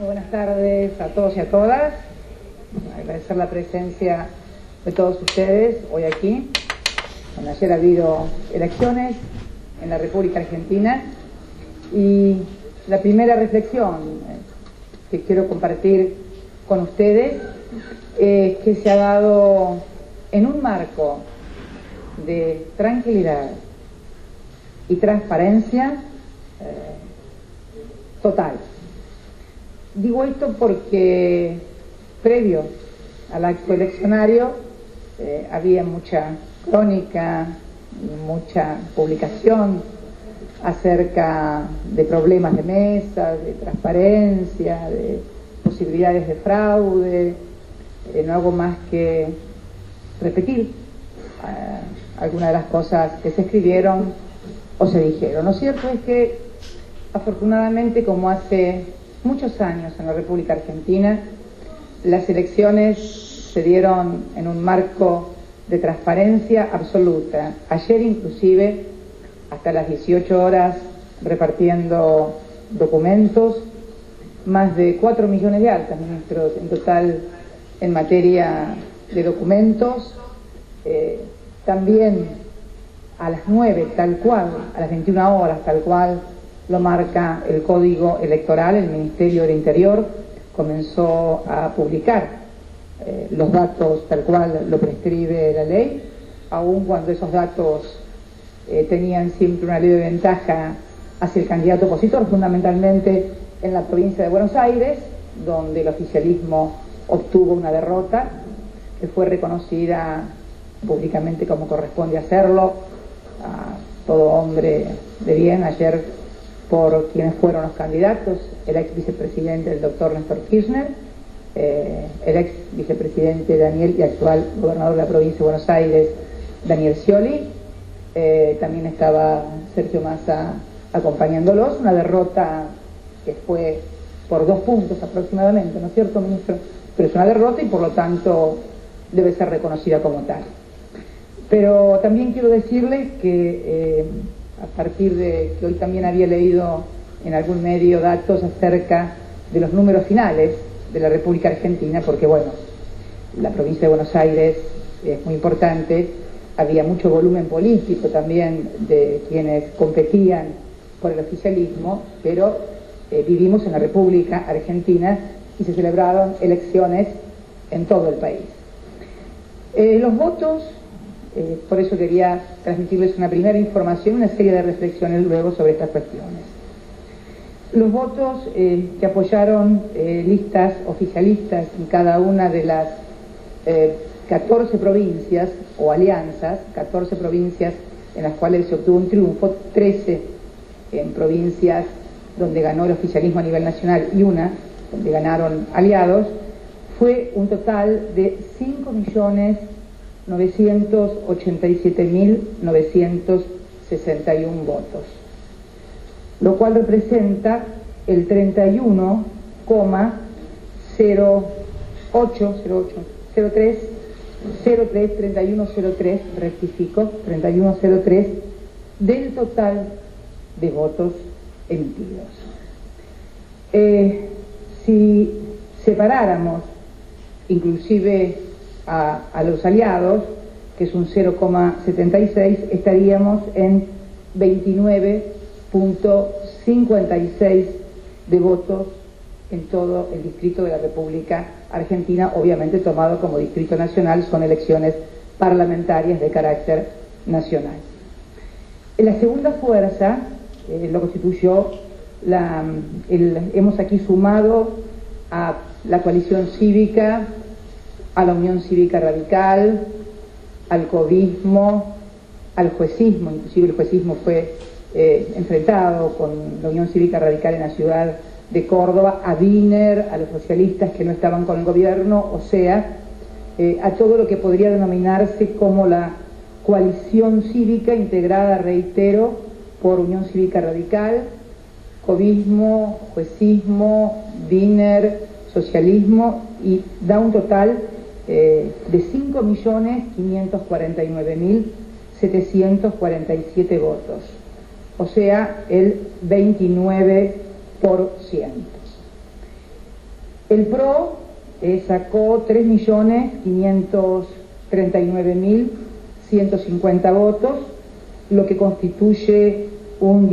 buenas tardes a todos y a todas. Agradecer la presencia de todos ustedes hoy aquí. Bueno, ayer ha habido elecciones en la República Argentina y la primera reflexión que quiero compartir con ustedes es que se ha dado en un marco de tranquilidad y transparencia total. Digo esto porque previo al acto eleccionario había mucha crónica, mucha publicación acerca de problemas de mesa, de transparencia, de posibilidades de fraude. No hago más que repetir algunas de las cosas que se escribieron o se dijeron. Lo cierto es que, afortunadamente, como hace muchos años en la República Argentina, las elecciones se dieron en un marco de transparencia absoluta. Ayer, inclusive, hasta las 18 horas, repartiendo documentos, más de 4 millones de actas, ministros, en total en materia de documentos. También a las 9, tal cual, a las 21 horas, tal cual lo marca el Código Electoral, el Ministerio del Interior comenzó a publicar los datos tal cual lo prescribe la ley, aun cuando esos datos tenían siempre una leve ventaja hacia el candidato opositor, fundamentalmente en la provincia de Buenos Aires, donde el oficialismo obtuvo una derrota que fue reconocida públicamente como corresponde hacerlo a todo hombre de bien ayer por quienes fueron los candidatos: el ex vicepresidente, el doctor Néstor Kirchner, el ex vicepresidente Daniel y actual gobernador de la provincia de Buenos Aires, Daniel Scioli. También estaba Sergio Massa acompañándolos. Una derrota que fue por 2 puntos aproximadamente, ¿no es cierto, ministro? Pero es una derrota y por lo tanto debe ser reconocida como tal. Pero también quiero decirles que a partir de que hoy también había leído en algún medio datos acerca de los números finales de la República Argentina, porque bueno, la provincia de Buenos Aires es muy importante, había mucho volumen político también de quienes competían por el oficialismo, pero vivimos en la República Argentina y se celebraron elecciones en todo el país. Los votos, por eso quería transmitirles una primera información y una serie de reflexiones luego sobre estas cuestiones. Los votos que apoyaron listas oficialistas en cada una de las 14 provincias o alianzas, 14 provincias en las cuales se obtuvo un triunfo, 13 en provincias donde ganó el oficialismo a nivel nacional y una donde ganaron aliados, fue un total de 5.987.961 votos, lo cual representa el 31,03 del total de votos emitidos. Si separáramos inclusive a los aliados, que es un 0,76, estaríamos en 29,56 de votos en todo el distrito de la República Argentina, obviamente tomado como distrito nacional, son elecciones parlamentarias de carácter nacional. La segunda fuerza lo constituyó, hemos aquí sumado a la coalición cívica, a la Unión Cívica Radical, al covismo, al juecismo. Inclusive el juecismo fue enfrentado con la Unión Cívica Radical en la ciudad de Córdoba, a Wiener, a los socialistas que no estaban con el gobierno, o sea, a todo lo que podría denominarse como la coalición cívica integrada, reitero, por Unión Cívica Radical, covismo, juecismo, Wiener, socialismo, y da un total de 5.549.747 votos, o sea, el 29%. El PRO sacó 3.539.150 votos, lo que constituye un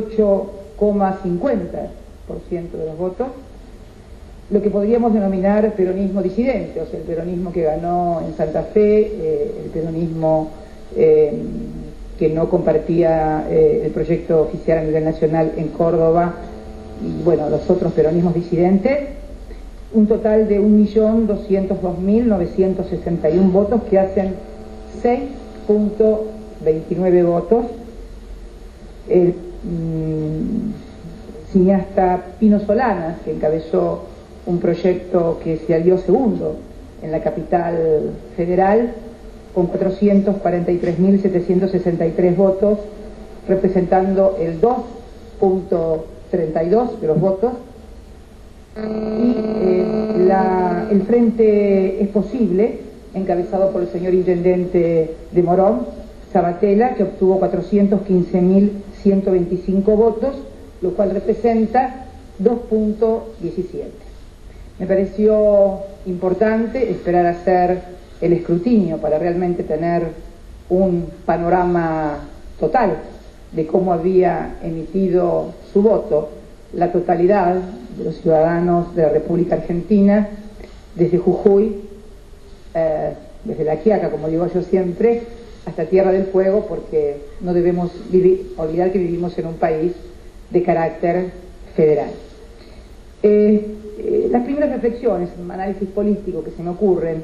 18,50% de los votos, lo que podríamos denominar peronismo disidente, o sea, el peronismo que ganó en Santa Fe, el peronismo que no compartía el proyecto oficial a nivel nacional en Córdoba, y bueno, los otros peronismos disidentes. Un total de 1.202.961 votos, que hacen 6,29 votos. El cineasta Pino Solanas, que encabezó un proyecto que se salió segundo en la capital federal, con 443.763 votos, representando el 2,32 de los votos. Y el Frente Es Posible, encabezado por el señor intendente de Morón, Sabatella, que obtuvo 415.125 votos, lo cual representa 2,17. Me pareció importante esperar a hacer el escrutinio para realmente tener un panorama total de cómo había emitido su voto la totalidad de los ciudadanos de la República Argentina, desde Jujuy, desde La Quiaca, como digo yo siempre, hasta Tierra del Fuego, porque no debemos olvidar que vivimos en un país de carácter federal. Las primeras reflexiones, un análisis político que se me ocurren,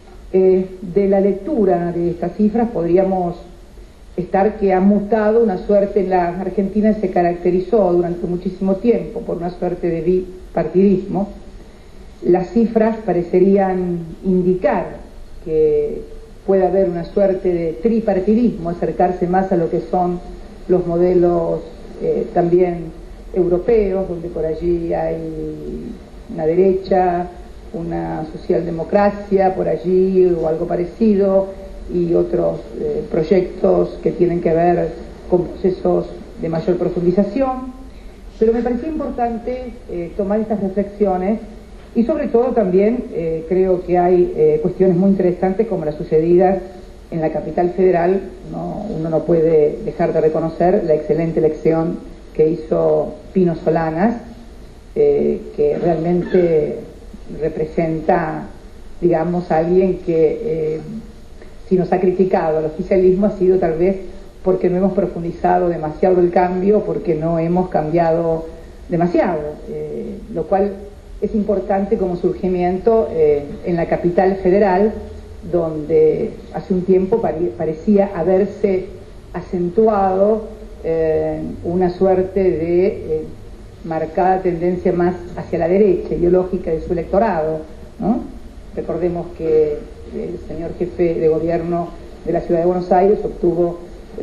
de la lectura de estas cifras podríamos estar que ha mutado una suerte. En la Argentina se caracterizó durante muchísimo tiempo por una suerte de bipartidismo. Las cifras parecerían indicar que puede haber una suerte de tripartidismo, acercarse más a lo que son los modelos también europeos, donde por allí hay una derecha, una socialdemocracia por allí o algo parecido, y otros proyectos que tienen que ver con procesos de mayor profundización. Pero me pareció importante tomar estas reflexiones, y sobre todo también creo que hay cuestiones muy interesantes como las sucedidas en la capital federal. Uno no puede dejar de reconocer la excelente elección que hizo Pino Solanas, que realmente representa, digamos, a alguien que si nos ha criticado al oficialismo ha sido tal vez porque no hemos profundizado demasiado el cambio, porque no hemos cambiado demasiado, lo cual es importante como surgimiento en la capital federal, donde hace un tiempo parecía haberse acentuado una suerte de marcada tendencia más hacia la derecha ideológica de su electorado, ¿no? Recordemos que el señor jefe de gobierno de la ciudad de Buenos Aires obtuvo el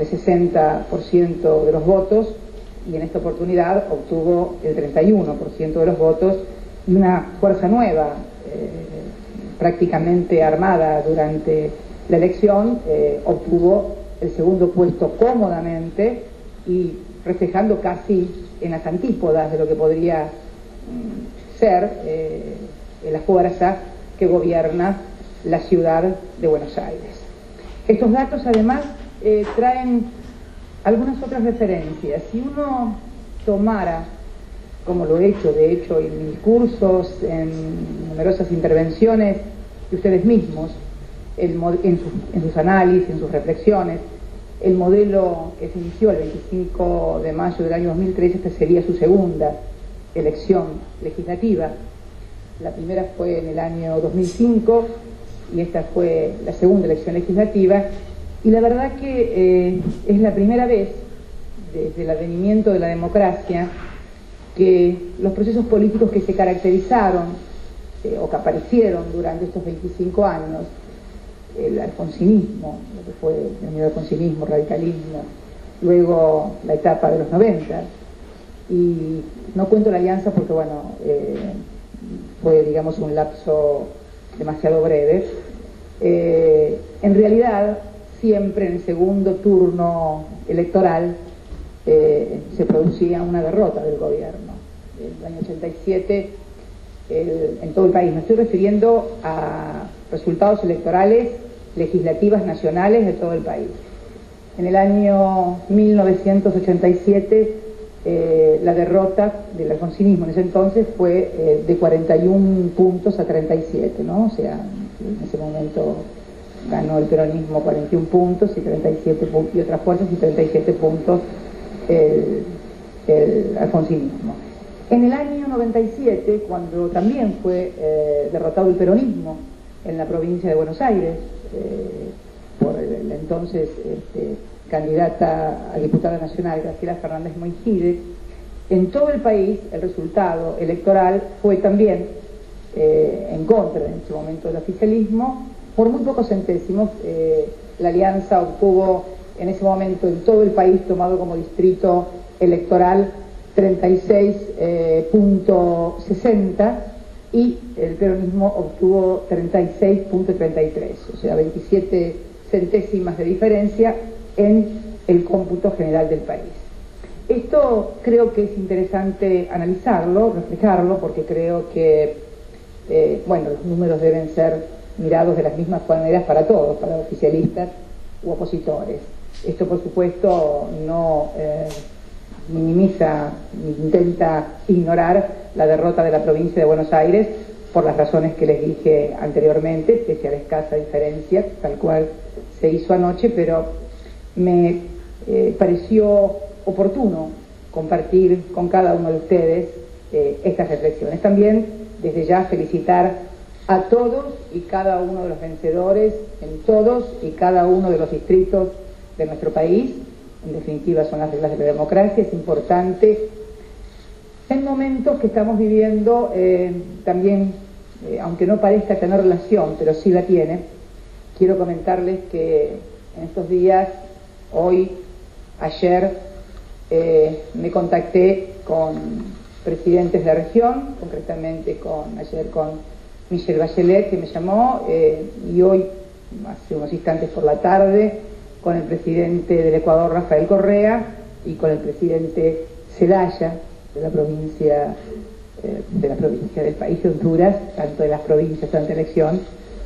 60% de los votos, y en esta oportunidad obtuvo el 31% de los votos, y una fuerza nueva, prácticamente armada durante la elección, obtuvo el segundo puesto cómodamente, y reflejando casi en las antípodas de lo que podría ser la fuerza que gobierna la ciudad de Buenos Aires. Estos datos además traen algunas otras referencias. Si uno tomara, como lo he hecho de hecho en mis cursos, en numerosas intervenciones de ustedes mismos, en sus análisis, en sus reflexiones, el modelo que se inició el 25 de mayo del año 2013, esta sería su segunda elección legislativa. La primera fue en el año 2005 y esta fue la segunda elección legislativa, y la verdad que es la primera vez desde el advenimiento de la democracia que los procesos políticos que se caracterizaron o que aparecieron durante estos 25 años, el alfonsinismo, lo que fue el alfonsinismo, radicalismo, luego la etapa de los 90, y no cuento la alianza porque bueno, fue digamos un lapso demasiado breve. En realidad siempre en el segundo turno electoral se producía una derrota del gobierno. En el año 87 en todo el país. Me estoy refiriendo a resultados electorales legislativas nacionales de todo el país. En el año 1987, la derrota del alfonsinismo en ese entonces fue de 41 puntos a 37, ¿no? O sea, en ese momento ganó el peronismo 41 puntos y 37 y otras fuerzas y 37 puntos el alfonsinismo. En el año 97, cuando también fue derrotado el peronismo en la provincia de Buenos Aires, por la entonces candidata a diputada nacional Graciela Fernández Moijide, en todo el país el resultado electoral fue también en contra en ese momento del oficialismo. Por muy pocos centésimos, la alianza obtuvo en ese momento en todo el país, tomado como distrito electoral, 36.60 y el peronismo obtuvo 36.33, o sea, 27 centésimas de diferencia en el cómputo general del país. Esto creo que es interesante analizarlo, reflejarlo, porque creo que, bueno, los números deben ser mirados de las mismas maneras para todos, para oficialistas u opositores. Esto, por supuesto, no minimiza ni intenta ignorar la derrota de la provincia de Buenos Aires por las razones que les dije anteriormente, pese a la escasa diferencia, tal cual se hizo anoche, pero me pareció oportuno compartir con cada uno de ustedes estas reflexiones. También, desde ya, felicitar a todos y cada uno de los vencedores en todos y cada uno de los distritos de nuestro país. En definitiva, son las reglas de la democracia. Es importante en momentos que estamos viviendo también, aunque no parezca tener relación, pero sí la tiene. Quiero comentarles que en estos días, hoy, ayer, me contacté con presidentes de la región, concretamente ayer con Michelle Bachelet, que me llamó, y hoy, hace unos instantes por la tarde, con el presidente del Ecuador, Rafael Correa, y con el presidente Zelaya, de la provincia del país de Honduras, tanto de las provincias, tanta elección.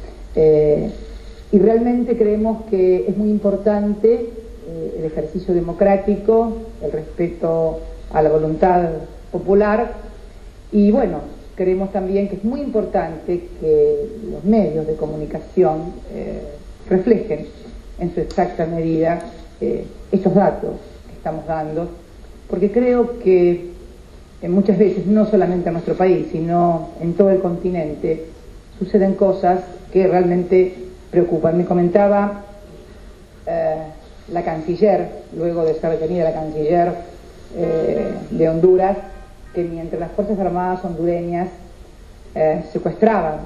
Y realmente creemos que es muy importante el ejercicio democrático, el respeto a la voluntad popular, y bueno, creemos también que es muy importante que los medios de comunicación reflejen en su exacta medida estos datos que estamos dando, porque creo que muchas veces, no solamente en nuestro país, sino en todo el continente, suceden cosas que realmente preocupan. Me comentaba la canciller, luego de ser detenida la canciller de Honduras, que mientras las Fuerzas Armadas hondureñas secuestraban,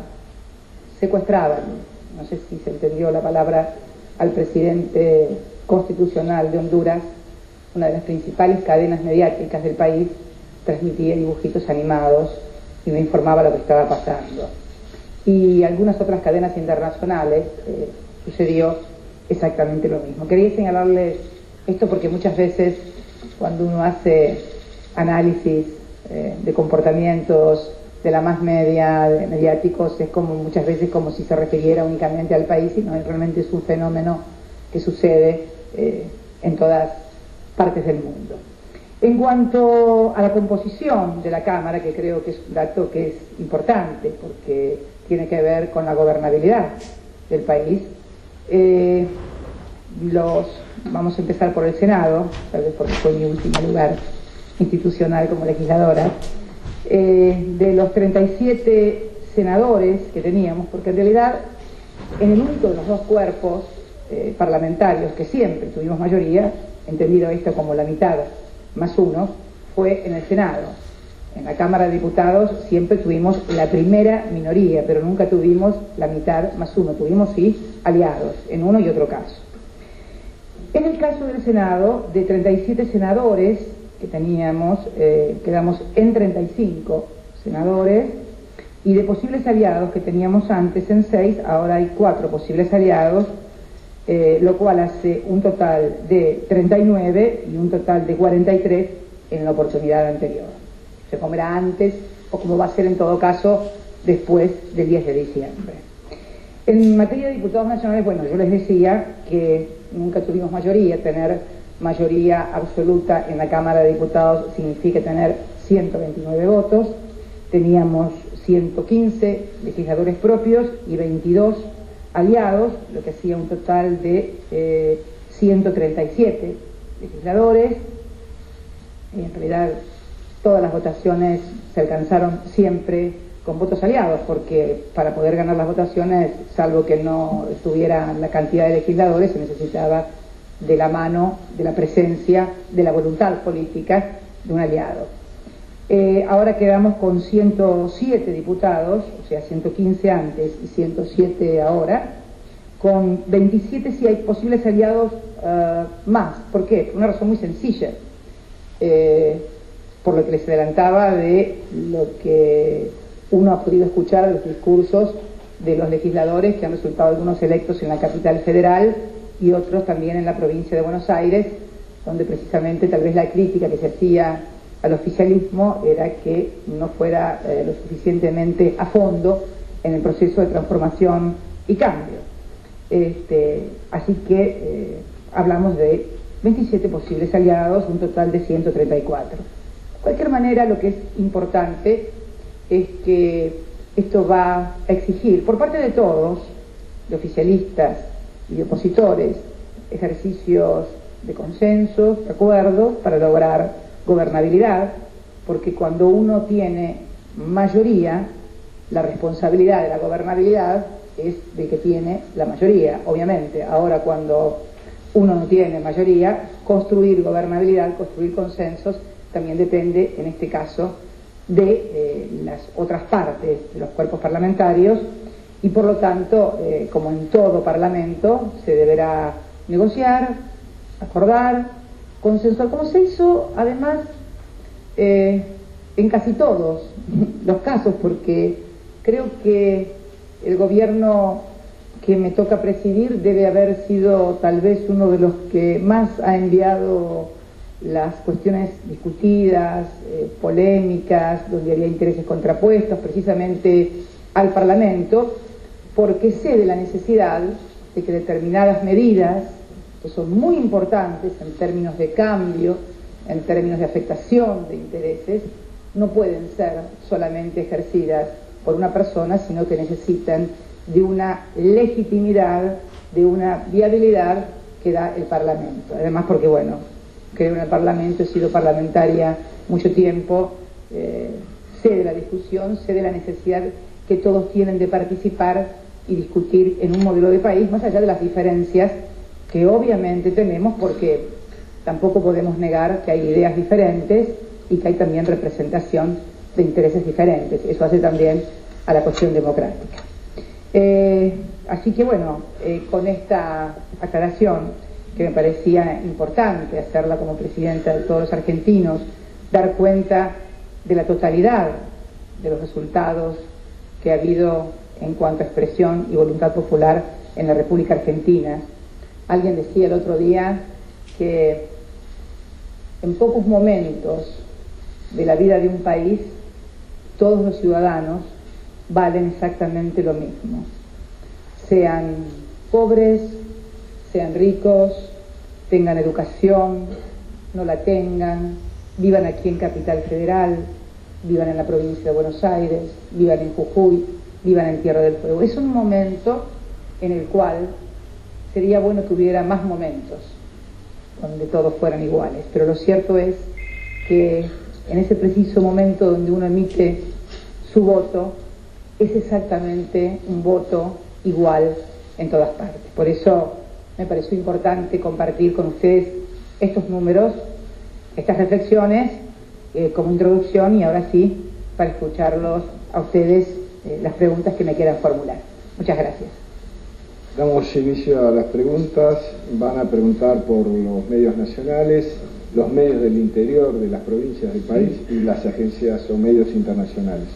no sé si se entendió la palabra, al presidente constitucional de Honduras, una de las principales cadenas mediáticas del país transmitía dibujitos animados y me informaba lo que estaba pasando. Y algunas otras cadenas internacionales sucedió exactamente lo mismo. Quería señalarles esto porque muchas veces cuando uno hace análisis de comportamientos de la más mediáticos, es como muchas veces como si se refiriera únicamente al país, y no, realmente es un fenómeno que sucede en todas partes del mundo. En cuanto a la composición de la Cámara, que creo que es un dato que es importante porque tiene que ver con la gobernabilidad del país, vamos a empezar por el Senado, tal vez porque fue mi último lugar institucional como legisladora. De los 37 senadores que teníamos, porque en realidad en el único de los dos cuerpos parlamentarios que siempre tuvimos mayoría, entendido esto como la mitad más uno, fue en el Senado. En la Cámara de Diputados siempre tuvimos la primera minoría, pero nunca tuvimos la mitad más uno, tuvimos sí aliados en uno y otro caso. En el caso del Senado, de 37 senadores que teníamos, quedamos en 35 senadores, y de posibles aliados que teníamos antes en 6, ahora hay 4 posibles aliados, lo cual hace un total de 39 y un total de 43 en la oportunidad anterior. O sea, como era antes, o como va a ser en todo caso después del 10 de diciembre. En materia de diputados nacionales, bueno, yo les decía que nunca tuvimos mayoría. Tener mayoría absoluta en la Cámara de Diputados significa tener 129 votos. Teníamos 115 legisladores propios y 22 aliados, lo que hacía un total de 137 legisladores. En realidad todas las votaciones se alcanzaron siempre con votos aliados, porque para poder ganar las votaciones, salvo que no estuviera la cantidad de legisladores, se necesitaba de la mano, de la presencia, de la voluntad política de un aliado. Ahora quedamos con 107 diputados, o sea, 115 antes y 107 ahora, con 27 si hay posibles aliados más. ¿Por qué? Por una razón muy sencilla. Por lo que les adelantaba de lo que uno ha podido escuchar de los discursos de los legisladores que han resultado algunos electos en la capital federal y otros también en la provincia de Buenos Aires, donde precisamente tal vez la crítica que se hacía al oficialismo era que no fuera lo suficientemente a fondo en el proceso de transformación y cambio. Así que hablamos de 27 posibles aliados, un total de 134. De cualquier manera, lo que es importante es que esto va a exigir por parte de todos, de oficialistas y de opositores, ejercicios de consenso, de acuerdo, para lograr gobernabilidad, porque cuando uno tiene mayoría, la responsabilidad de la gobernabilidad es del que tiene la mayoría, obviamente. Ahora, cuando uno no tiene mayoría, construir gobernabilidad, construir consensos, también depende, en este caso, de las otras partes de los cuerpos parlamentarios, y por lo tanto, como en todo parlamento, se deberá negociar, acordar, consensuar, como se hizo además en casi todos los casos, porque creo que el gobierno que me toca presidir debe haber sido tal vez uno de los que más ha enviado las cuestiones discutidas, polémicas, donde había intereses contrapuestos, precisamente al Parlamento, porque sé de la necesidad de que determinadas medidas, que son muy importantes en términos de cambio, en términos de afectación de intereses, no pueden ser solamente ejercidas por una persona, sino que necesitan de una legitimidad, de una viabilidad que da el Parlamento. Además porque, bueno, creo en el Parlamento, he sido parlamentaria mucho tiempo, sé de la discusión, sé de la necesidad que todos tienen de participar y discutir en un modelo de país, más allá de las diferencias que obviamente tenemos, porque tampoco podemos negar que hay ideas diferentes y que hay también representación de intereses diferentes. Eso hace también a la cuestión democrática. Así que bueno, con esta aclaración, que me parecía importante hacerla como presidenta de todos los argentinos, dar cuenta de la totalidad de los resultados que ha habido en cuanto a expresión y voluntad popular en la República Argentina. Alguien decía el otro día que en pocos momentos de la vida de un país todos los ciudadanos valen exactamente lo mismo, sean pobres, sean ricos, tengan educación, no la tengan, vivan aquí en Capital Federal, vivan en la provincia de Buenos Aires, vivan en Jujuy, vivan en Tierra del Fuego. Es un momento en el cual sería bueno que hubiera más momentos donde todos fueran iguales, pero lo cierto es que en ese preciso momento donde uno emite su voto, es exactamente un voto igual en todas partes. Por eso me pareció importante compartir con ustedes estos números, estas reflexiones como introducción, y ahora sí, para escucharlos a ustedes las preguntas que me quieran formular. Muchas gracias. Damos inicio a las preguntas. Van a preguntar por los medios nacionales, los medios del interior de las provincias del país y las agencias o medios internacionales.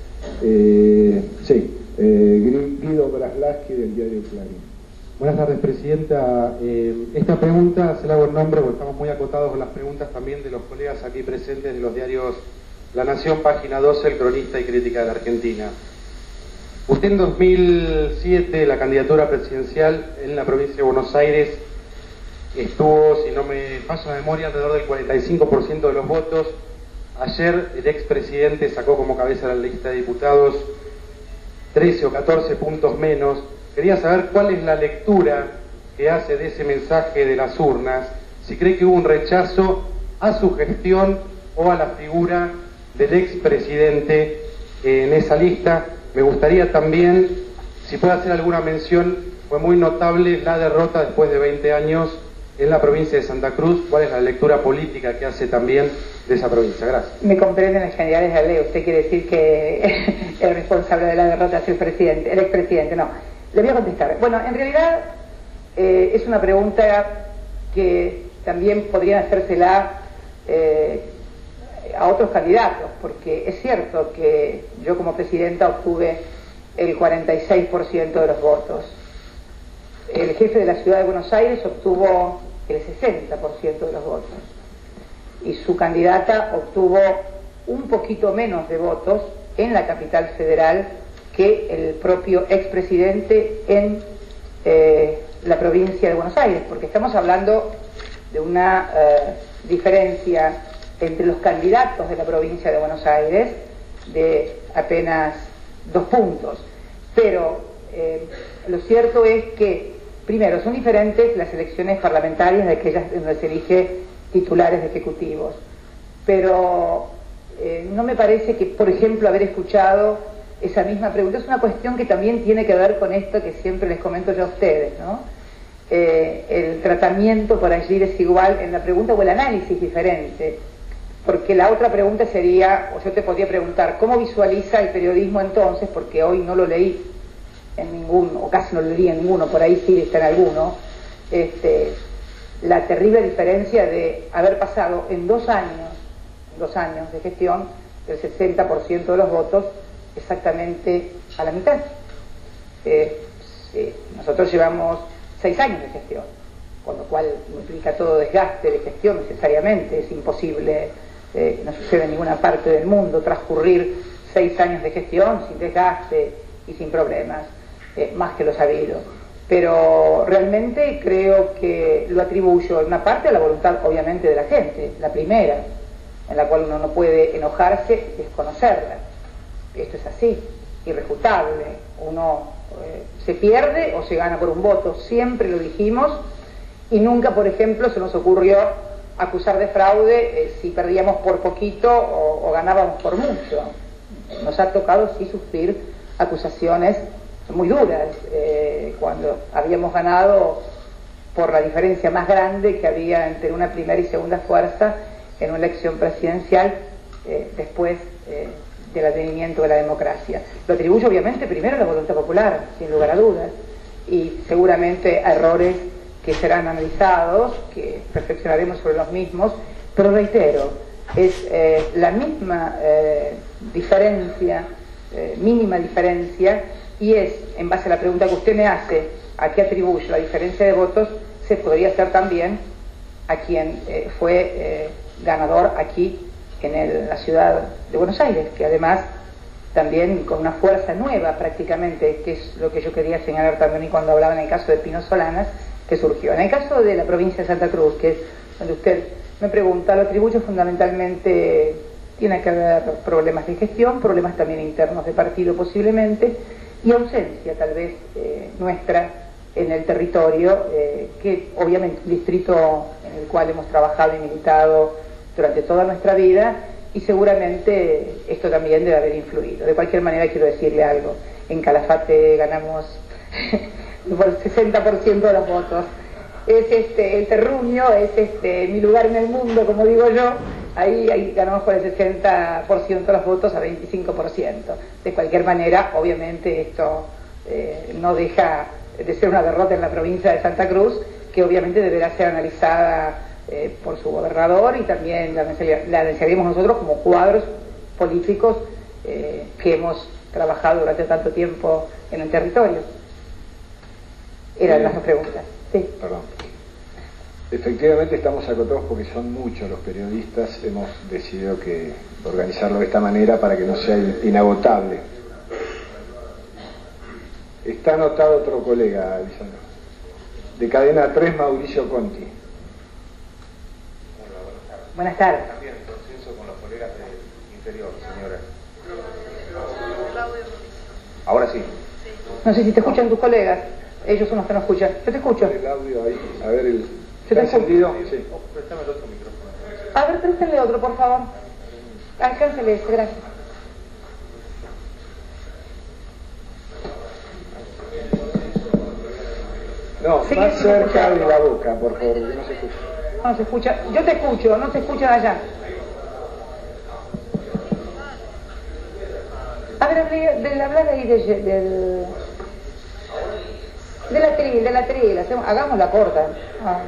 Guido Braslaski, del diario Clarín. Buenas tardes, Presidenta. Esta pregunta se la hago en nombre, porque estamos muy acotados con las preguntas también de los colegas aquí presentes de los diarios La Nación, página 12, El Cronista y Crítica de la Argentina. Usted en 2007, la candidatura presidencial en la provincia de Buenos Aires, estuvo, si no me falla la memoria, alrededor del 45% de los votos. Ayer el expresidente sacó como cabeza de la lista de diputados 13 o 14 puntos menos. Quería saber cuál es la lectura que hace de ese mensaje de las urnas, si cree que hubo un rechazo a su gestión o a la figura del expresidente en esa lista. Me gustaría también, si puede hacer alguna mención, fue muy notable la derrota después de 20 años en la provincia de Santa Cruz. ¿Cuál es la lectura política que hace también de esa provincia? Gracias. Me comprenden las generales de la ley. Usted quiere decir que el responsable de la derrota es el expresidente. No, le voy a contestar. Bueno, en realidad es una pregunta que también podrían hacérsela a otros candidatos, porque es cierto que yo como presidenta obtuve el 46% de los votos. El jefe de la ciudad de Buenos Aires obtuvo el 60% de los votos y su candidata obtuvo un poquito menos de votos en la capital federal que el propio expresidente en la provincia de Buenos Aires, porque estamos hablando de una diferencia entre los candidatos de la provincia de Buenos Aires de apenas 2 puntos. Pero lo cierto es que, primero, son diferentes las elecciones parlamentarias de aquellas donde se elige titulares ejecutivos. Pero no me parece que, por ejemplo, haber escuchado esa misma pregunta es una cuestión que también tiene que ver con esto que siempre les comento yo a ustedes, ¿no? El tratamiento por allí desigual en la pregunta o el análisis diferente. Porque la otra pregunta sería, o yo te podría preguntar, ¿cómo visualiza el periodismo entonces? Porque hoy no lo leí en ninguno, o casi no lo leí en ninguno, por ahí sí está en alguno, la terrible diferencia de haber pasado en 2 años de gestión, el 60% de los votos exactamente a la mitad. Nosotros llevamos 6 años de gestión, con lo cual implica todo desgaste de gestión necesariamente. Es imposible, no sucede en ninguna parte del mundo, transcurrir 6 años de gestión sin desgaste y sin problemas, más que lo sabido. Pero realmente creo que lo atribuyo en una parte a la voluntad obviamente de la gente, la primera, en la cual uno no puede enojarse, desconocerla. Esto es así, irrefutable. Uno se pierde o se gana por un voto, siempre lo dijimos, y nunca, por ejemplo, se nos ocurrió acusar de fraude si perdíamos por poquito o ganábamos por mucho. Nos ha tocado sí sufrir acusaciones muy duras cuando habíamos ganado por la diferencia más grande que había entre una primera y segunda fuerza en una elección presidencial después del advenimiento de la democracia. Lo atribuyo obviamente primero a la voluntad popular, sin lugar a dudas, y seguramente a errores que serán analizados, que reflexionaremos sobre los mismos, pero reitero, es la misma diferencia, mínima diferencia, y es, en base a la pregunta que usted me hace, a qué atribuyo la diferencia de votos, se podría hacer también a quien fue ganador aquí en la ciudad de Buenos Aires, que además también con una fuerza nueva prácticamente, que es lo que yo quería señalar también y cuando hablaba en el caso de Pino Solanas, que surgió. En el caso de la provincia de Santa Cruz, que es donde usted me pregunta, lo atribuyo fundamentalmente, tiene que haber problemas de gestión, problemas también internos de partido posiblemente, y ausencia tal vez nuestra en el territorio, que obviamente un distrito en el cual hemos trabajado y militado durante toda nuestra vida, y seguramente esto también debe haber influido. De cualquier manera quiero decirle algo, en Calafate ganamos por el 60% de los votos. Es el terruño, es mi lugar en el mundo, como digo yo. Ahí ganamos por el 60% de los votos a 25%. De cualquier manera, obviamente esto no deja de ser una derrota en la provincia de Santa Cruz, que obviamente deberá ser analizada por su gobernador, y también la analizaríamos nosotros como cuadros políticos que hemos trabajado durante tanto tiempo en el territorio. Eran las dos preguntas. Sí. Perdón. Efectivamente estamos acotados porque son muchos los periodistas. Hemos decidido que organizarlo de esta manera para que no sea inagotable. Está anotado otro colega, Lisandro. De Cadena 3, Mauricio Conti. Buenas tardes. También consenso con los colegas del interior, señora. Ahora sí. No sé si te escuchan tus colegas. Ellos son los que no escuchan. Yo te escucho. El audio ahí. A ver, ¿Se te ¿está encendido? Sí. Préstame el otro micrófono. A ver, préstenle otro, por favor. Alcáncele este, gracias. No, Sí, más sí, cerca escucha. de la boca, por favor, que no se escucha. No se escucha. Yo te escucho, no se escucha de allá. A ver, hablar ahí del atril. Hagamos la corta. Ah.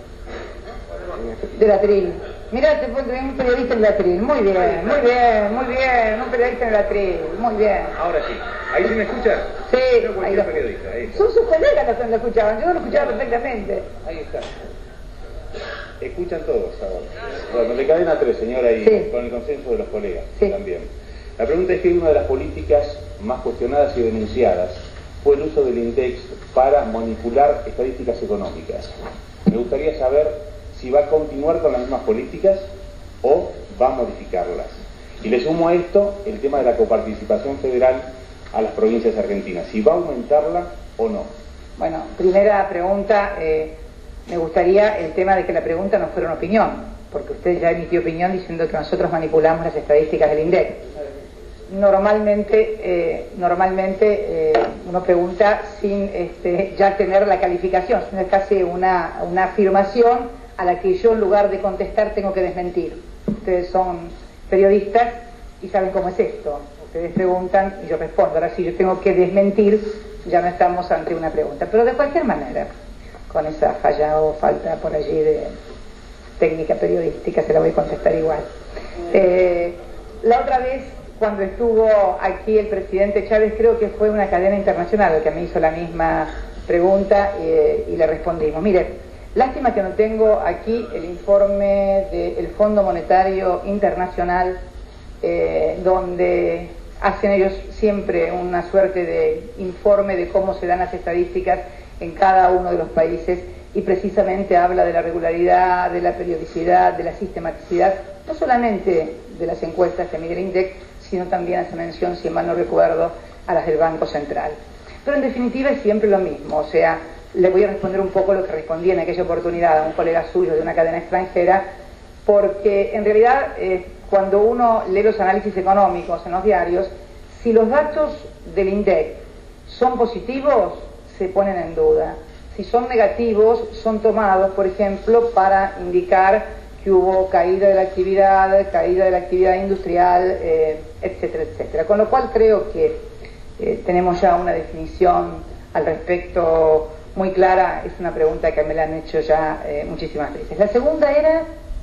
Del atril. Mirá, te pongo un periodista en el atril. Muy bien. Un periodista en el atril. Muy bien. Ahora sí. ¿Ahí sí me escucha? Sí, No ahí cualquier lo periodista. Ahí está. Son sus colegas los que lo escuchaban. Yo lo escuchaba perfectamente. Ahí está. Escuchan todos ahora. Bueno, de Cadena 3, señora, y Sí. con el consenso de los colegas Sí. también. La pregunta es que una de las políticas más cuestionadas y denunciadas fue el uso del INDEX para manipular estadísticas económicas. Me gustaría saber si va a continuar con las mismas políticas o va a modificarlas. Y le sumo a esto el tema de la coparticipación federal a las provincias argentinas, si va a aumentarla o no. Bueno, primera pregunta, me gustaría el tema de que la pregunta no fuera una opinión, porque usted ya emitió opinión diciendo que nosotros manipulamos las estadísticas del INDEC. Normalmente uno pregunta sin ya tener la calificación, sino es casi una afirmación a la que yo, en lugar de contestar, tengo que desmentir. Ustedes son periodistas y saben cómo es esto. Ustedes preguntan y yo respondo. Ahora, si yo tengo que desmentir, ya no estamos ante una pregunta. Pero de cualquier manera, con esa falla o falta por allí de técnica periodística, se la voy a contestar igual. La otra vez, cuando estuvo aquí el presidente Chávez, creo que fue una cadena internacional el que me hizo la misma pregunta y le respondimos. Mire, lástima que no tengo aquí el informe del Fondo Monetario Internacional, donde hacen ellos siempre una suerte de informe de cómo se dan las estadísticas en cada uno de los países, y precisamente habla de la regularidad, de la periodicidad, de la sistematicidad, no solamente de las encuestas que mide el INDEC, sino también hace mención, si mal no recuerdo, a las del Banco Central. Pero en definitiva es siempre lo mismo. O sea, le voy a responder un poco lo que respondí en aquella oportunidad a un colega suyo de una cadena extranjera, porque en realidad cuando uno lee los análisis económicos en los diarios, si los datos del INDEC son positivos, se ponen en duda. Si son negativos, son tomados, por ejemplo, para indicar que hubo caída de la actividad industrial, etcétera, etcétera. Con lo cual creo que tenemos ya una definición al respecto muy clara. Es una pregunta que me la han hecho ya muchísimas veces. La segunda era...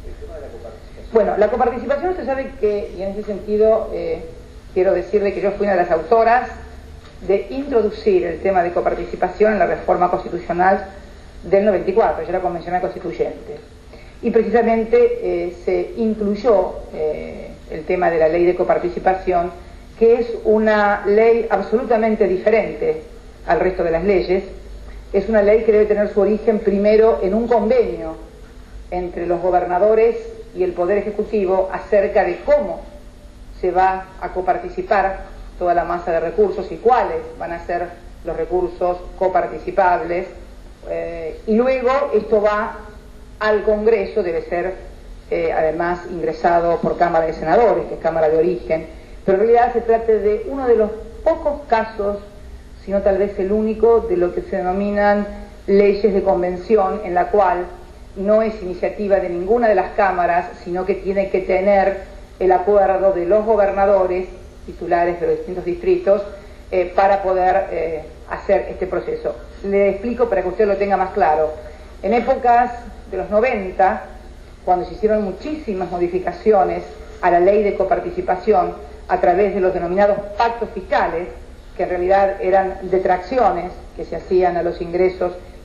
Bueno, la coparticipación, usted sabe que, y en ese sentido quiero decirle que yo fui una de las autoras de introducir el tema de coparticipación en la reforma constitucional del 94, ya la convencional constituyente. Y precisamente se incluyó el tema de la ley de coparticipación, que es una ley absolutamente diferente al resto de las leyes. Es una ley que debe tener su origen primero en un convenio entre los gobernadores y el Poder Ejecutivo acerca de cómo se va a coparticipar toda la masa de recursos y cuáles van a ser los recursos coparticipables, y luego esto va al Congreso, debe ser además ingresado por Cámara de Senadores, que es Cámara de origen, pero en realidad se trata de uno de los pocos casos, sino tal vez el único, de lo que se denominan leyes de convención, en la cual no es iniciativa de ninguna de las cámaras, sino que tiene que tener el acuerdo de los gobernadores titulares de los distintos distritos para poder hacer este proceso. Le explico para que usted lo tenga más claro. En épocas de los 90, cuando se hicieron muchísimas modificaciones a la ley de coparticipación a través de los denominados pactos fiscales, que en realidad eran detracciones que se hacían a los ingresos que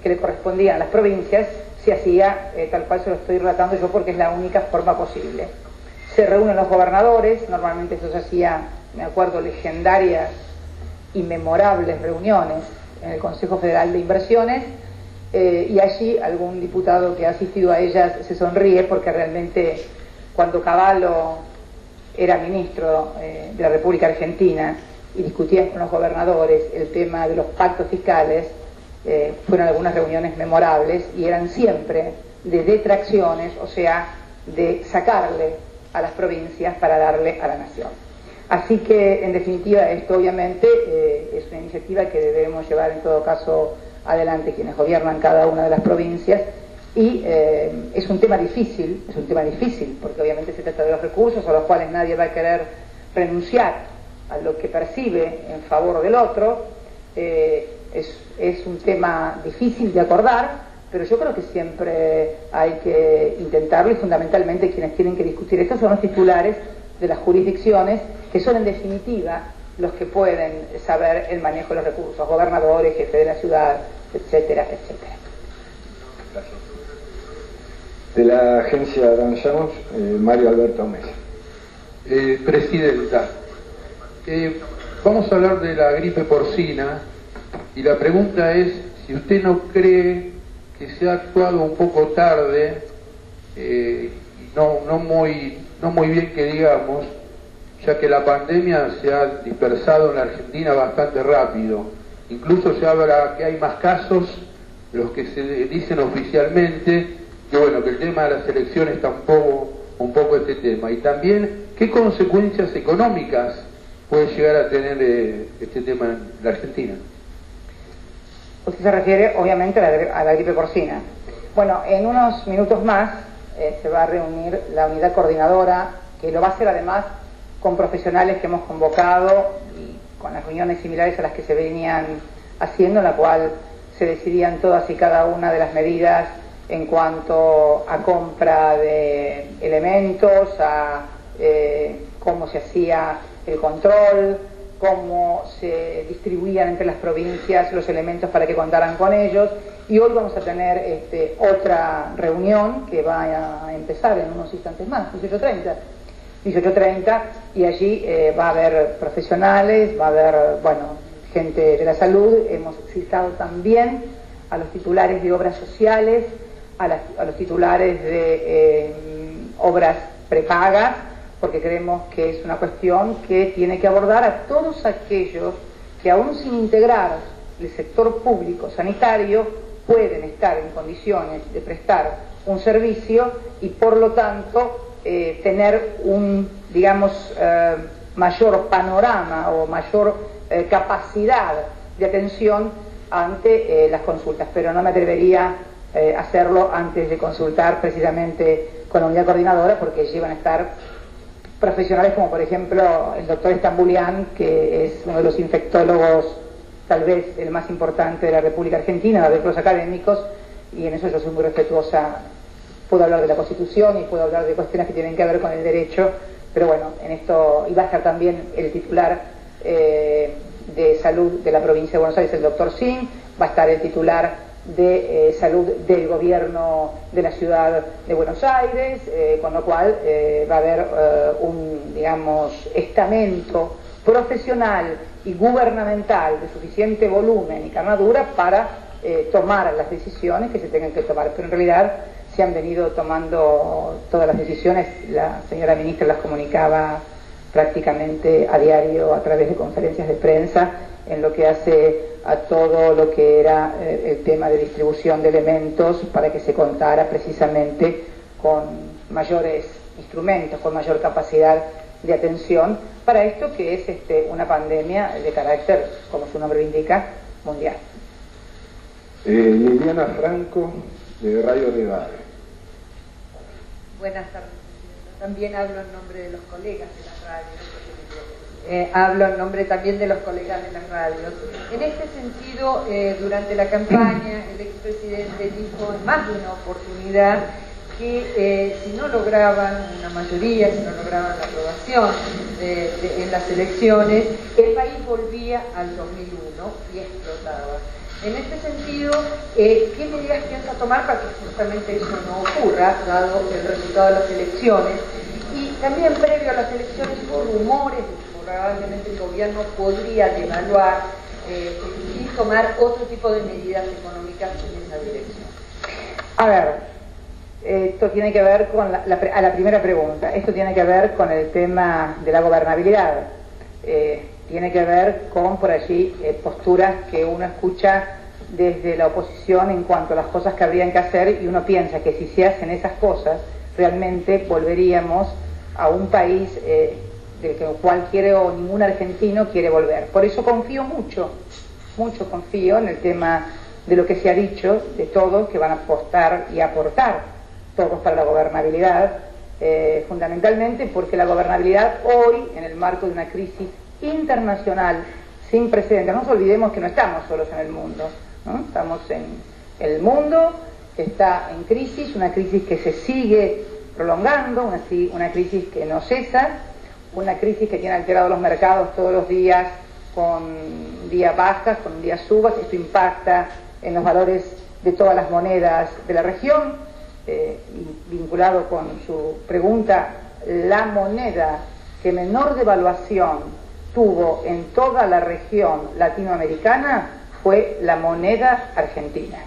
que le correspondían a las provincias se hacía tal cual se lo estoy relatando yo, porque es la única forma posible. Se reúnen los gobernadores, normalmente eso se hacía, me acuerdo, legendarias y memorables reuniones en el Consejo Federal de Inversiones, y allí algún diputado que ha asistido a ellas se sonríe, porque realmente cuando Cavallo era ministro de la República Argentina y discutían con los gobernadores el tema de los pactos fiscales, fueron algunas reuniones memorables y eran siempre de detracciones, o sea, de sacarle a las provincias para darle a la nación. Así que, en definitiva, esto obviamente es una iniciativa que debemos llevar en todo caso adelante quienes gobiernan cada una de las provincias, y es un tema difícil, porque obviamente se trata de los recursos a los cuales nadie va a querer renunciar a lo que percibe en favor del otro. Es un tema difícil de acordar, pero yo creo que siempre hay que intentarlo, y fundamentalmente quienes tienen que discutir esto son los titulares de las jurisdicciones, que son en definitiva los que pueden saber el manejo de los recursos, gobernadores, jefe de la ciudad, etcétera, etcétera. Gracias. De la agencia Dan Jones, Mario Alberto Mesa. Presidenta, vamos a hablar de la gripe porcina, y la pregunta es si usted no cree que se ha actuado un poco tarde, y no muy bien que digamos, ya que la pandemia se ha dispersado en la Argentina bastante rápido. Incluso se habla que hay más casos, los que se dicen oficialmente, que bueno, que el tema de las elecciones está un poco este tema. Y también, ¿qué consecuencias económicas puede llegar a tener este tema en la Argentina? Usted se refiere obviamente a la gripe porcina. Bueno, en unos minutos más se va a reunir la unidad coordinadora, que lo va a hacer además con profesionales que hemos convocado y con las reuniones similares a las que se venían haciendo, en la cual se decidían todas y cada una de las medidas en cuanto a compra de elementos, a cómo se hacía el control, cómo se distribuían entre las provincias los elementos para que contaran con ellos. Y hoy vamos a tener otra reunión que va a empezar en unos instantes más, 18:30, y allí va a haber profesionales, va a haber, gente de la salud. Hemos citado también a los titulares de obras sociales, a los titulares de obras prepagas, porque creemos que es una cuestión que tiene que abordar a todos aquellos que, aún sin integrar el sector público sanitario, pueden estar en condiciones de prestar un servicio y por lo tanto tener un, mayor panorama o mayor capacidad de atención ante las consultas. Pero no me atrevería a hacerlo antes de consultar precisamente con la unidad coordinadora, porque allí van a estar profesionales como por ejemplo el doctor Estambulián, que es uno de los infectólogos tal vez el más importante de la República Argentina, de los académicos, y en eso yo soy muy respetuosa. Puedo hablar de la Constitución y puedo hablar de cuestiones que tienen que ver con el derecho, pero bueno, en esto, y va a estar también el titular de salud de la provincia de Buenos Aires, el doctor Sin, va a estar el titular de salud del gobierno de la ciudad de Buenos Aires, con lo cual va a haber un, estamento profesional y gubernamental de suficiente volumen y carnadura para tomar las decisiones que se tengan que tomar. Pero en realidad se han venido tomando todas las decisiones, la señora ministra las comunicaba prácticamente a diario a través de conferencias de prensa, en lo que hace a todo lo que era el tema de distribución de elementos, para que se contara precisamente con mayores instrumentos, con mayor capacidad de atención para esto que es una pandemia de carácter, como su nombre lo indica, mundial. Liliana Franco, de Radio Rivadavia. Buenas tardes. También hablo en nombre de los colegas de las radios. Hablo en nombre también de los colegas de las radios. En este sentido, durante la campaña, el expresidente dijo en más de una oportunidad que si no lograban una mayoría, si no lograban la aprobación en las elecciones, el país volvía al 2001 y explotaba. En este sentido, ¿qué medidas piensa tomar para que justamente eso no ocurra, dado el resultado de las elecciones? Y también previo a las elecciones hubo rumores de que probablemente el gobierno podría devaluar y tomar otro tipo de medidas económicas en esa dirección. A ver, esto tiene que ver con la primera pregunta, esto tiene que ver con el tema de la gobernabilidad. Tiene que ver con, por allí, posturas que uno escucha desde la oposición en cuanto a las cosas que habrían que hacer, y uno piensa que si se hacen esas cosas, realmente volveríamos a un país del que cualquiera o ningún argentino quiere volver. Por eso confío mucho confío en el tema de lo que se ha dicho, de todos que van a apostar y aportar todos para la gobernabilidad, fundamentalmente porque la gobernabilidad hoy, en el marco de una crisis internacional sin precedentes, no nos olvidemos que no estamos solos en el mundo, ¿no? Estamos en el mundo que está en crisis, una crisis que se sigue prolongando, una crisis que no cesa, una crisis que tiene alterados los mercados todos los días, con días bajas, con días subas. Esto impacta en los valores de todas las monedas de la región, y vinculado con su pregunta, la moneda que menor devaluación tuvo en toda la región latinoamericana fue la moneda argentina.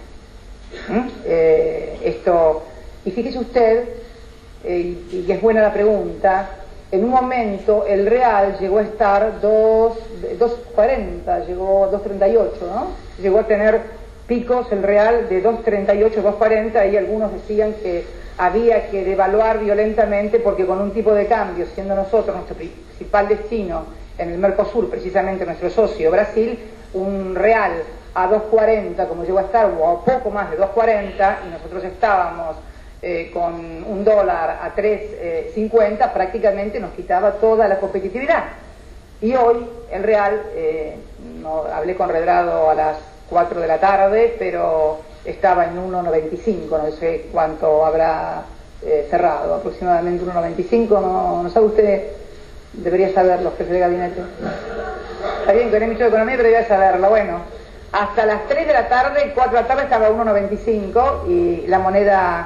Y fíjese usted, y es buena la pregunta, en un momento el real llegó a estar 2.40, llegó a 2.38, ¿no? Llegó a tener picos el real de 2.38, 2.40, y algunos decían que había que devaluar violentamente porque con un tipo de cambio, siendo nosotros nuestro principal destino en el Mercosur, precisamente nuestro socio Brasil, un real a 2.40, como llegó a estar, o a poco más de 2.40, y nosotros estábamos con un dólar a 3.50, prácticamente nos quitaba toda la competitividad. Y hoy el real, no, hablé con Redrado a las 4 de la tarde, pero estaba en 1.95, no sé cuánto habrá cerrado, aproximadamente 1.95, no sabe usted, debería saberlo, jefe de gabinete. Está bien que no hay mucho de economía, pero debería saberlo. Bueno, hasta las 3 de la tarde, 4 de la tarde estaba 1.95 y la moneda,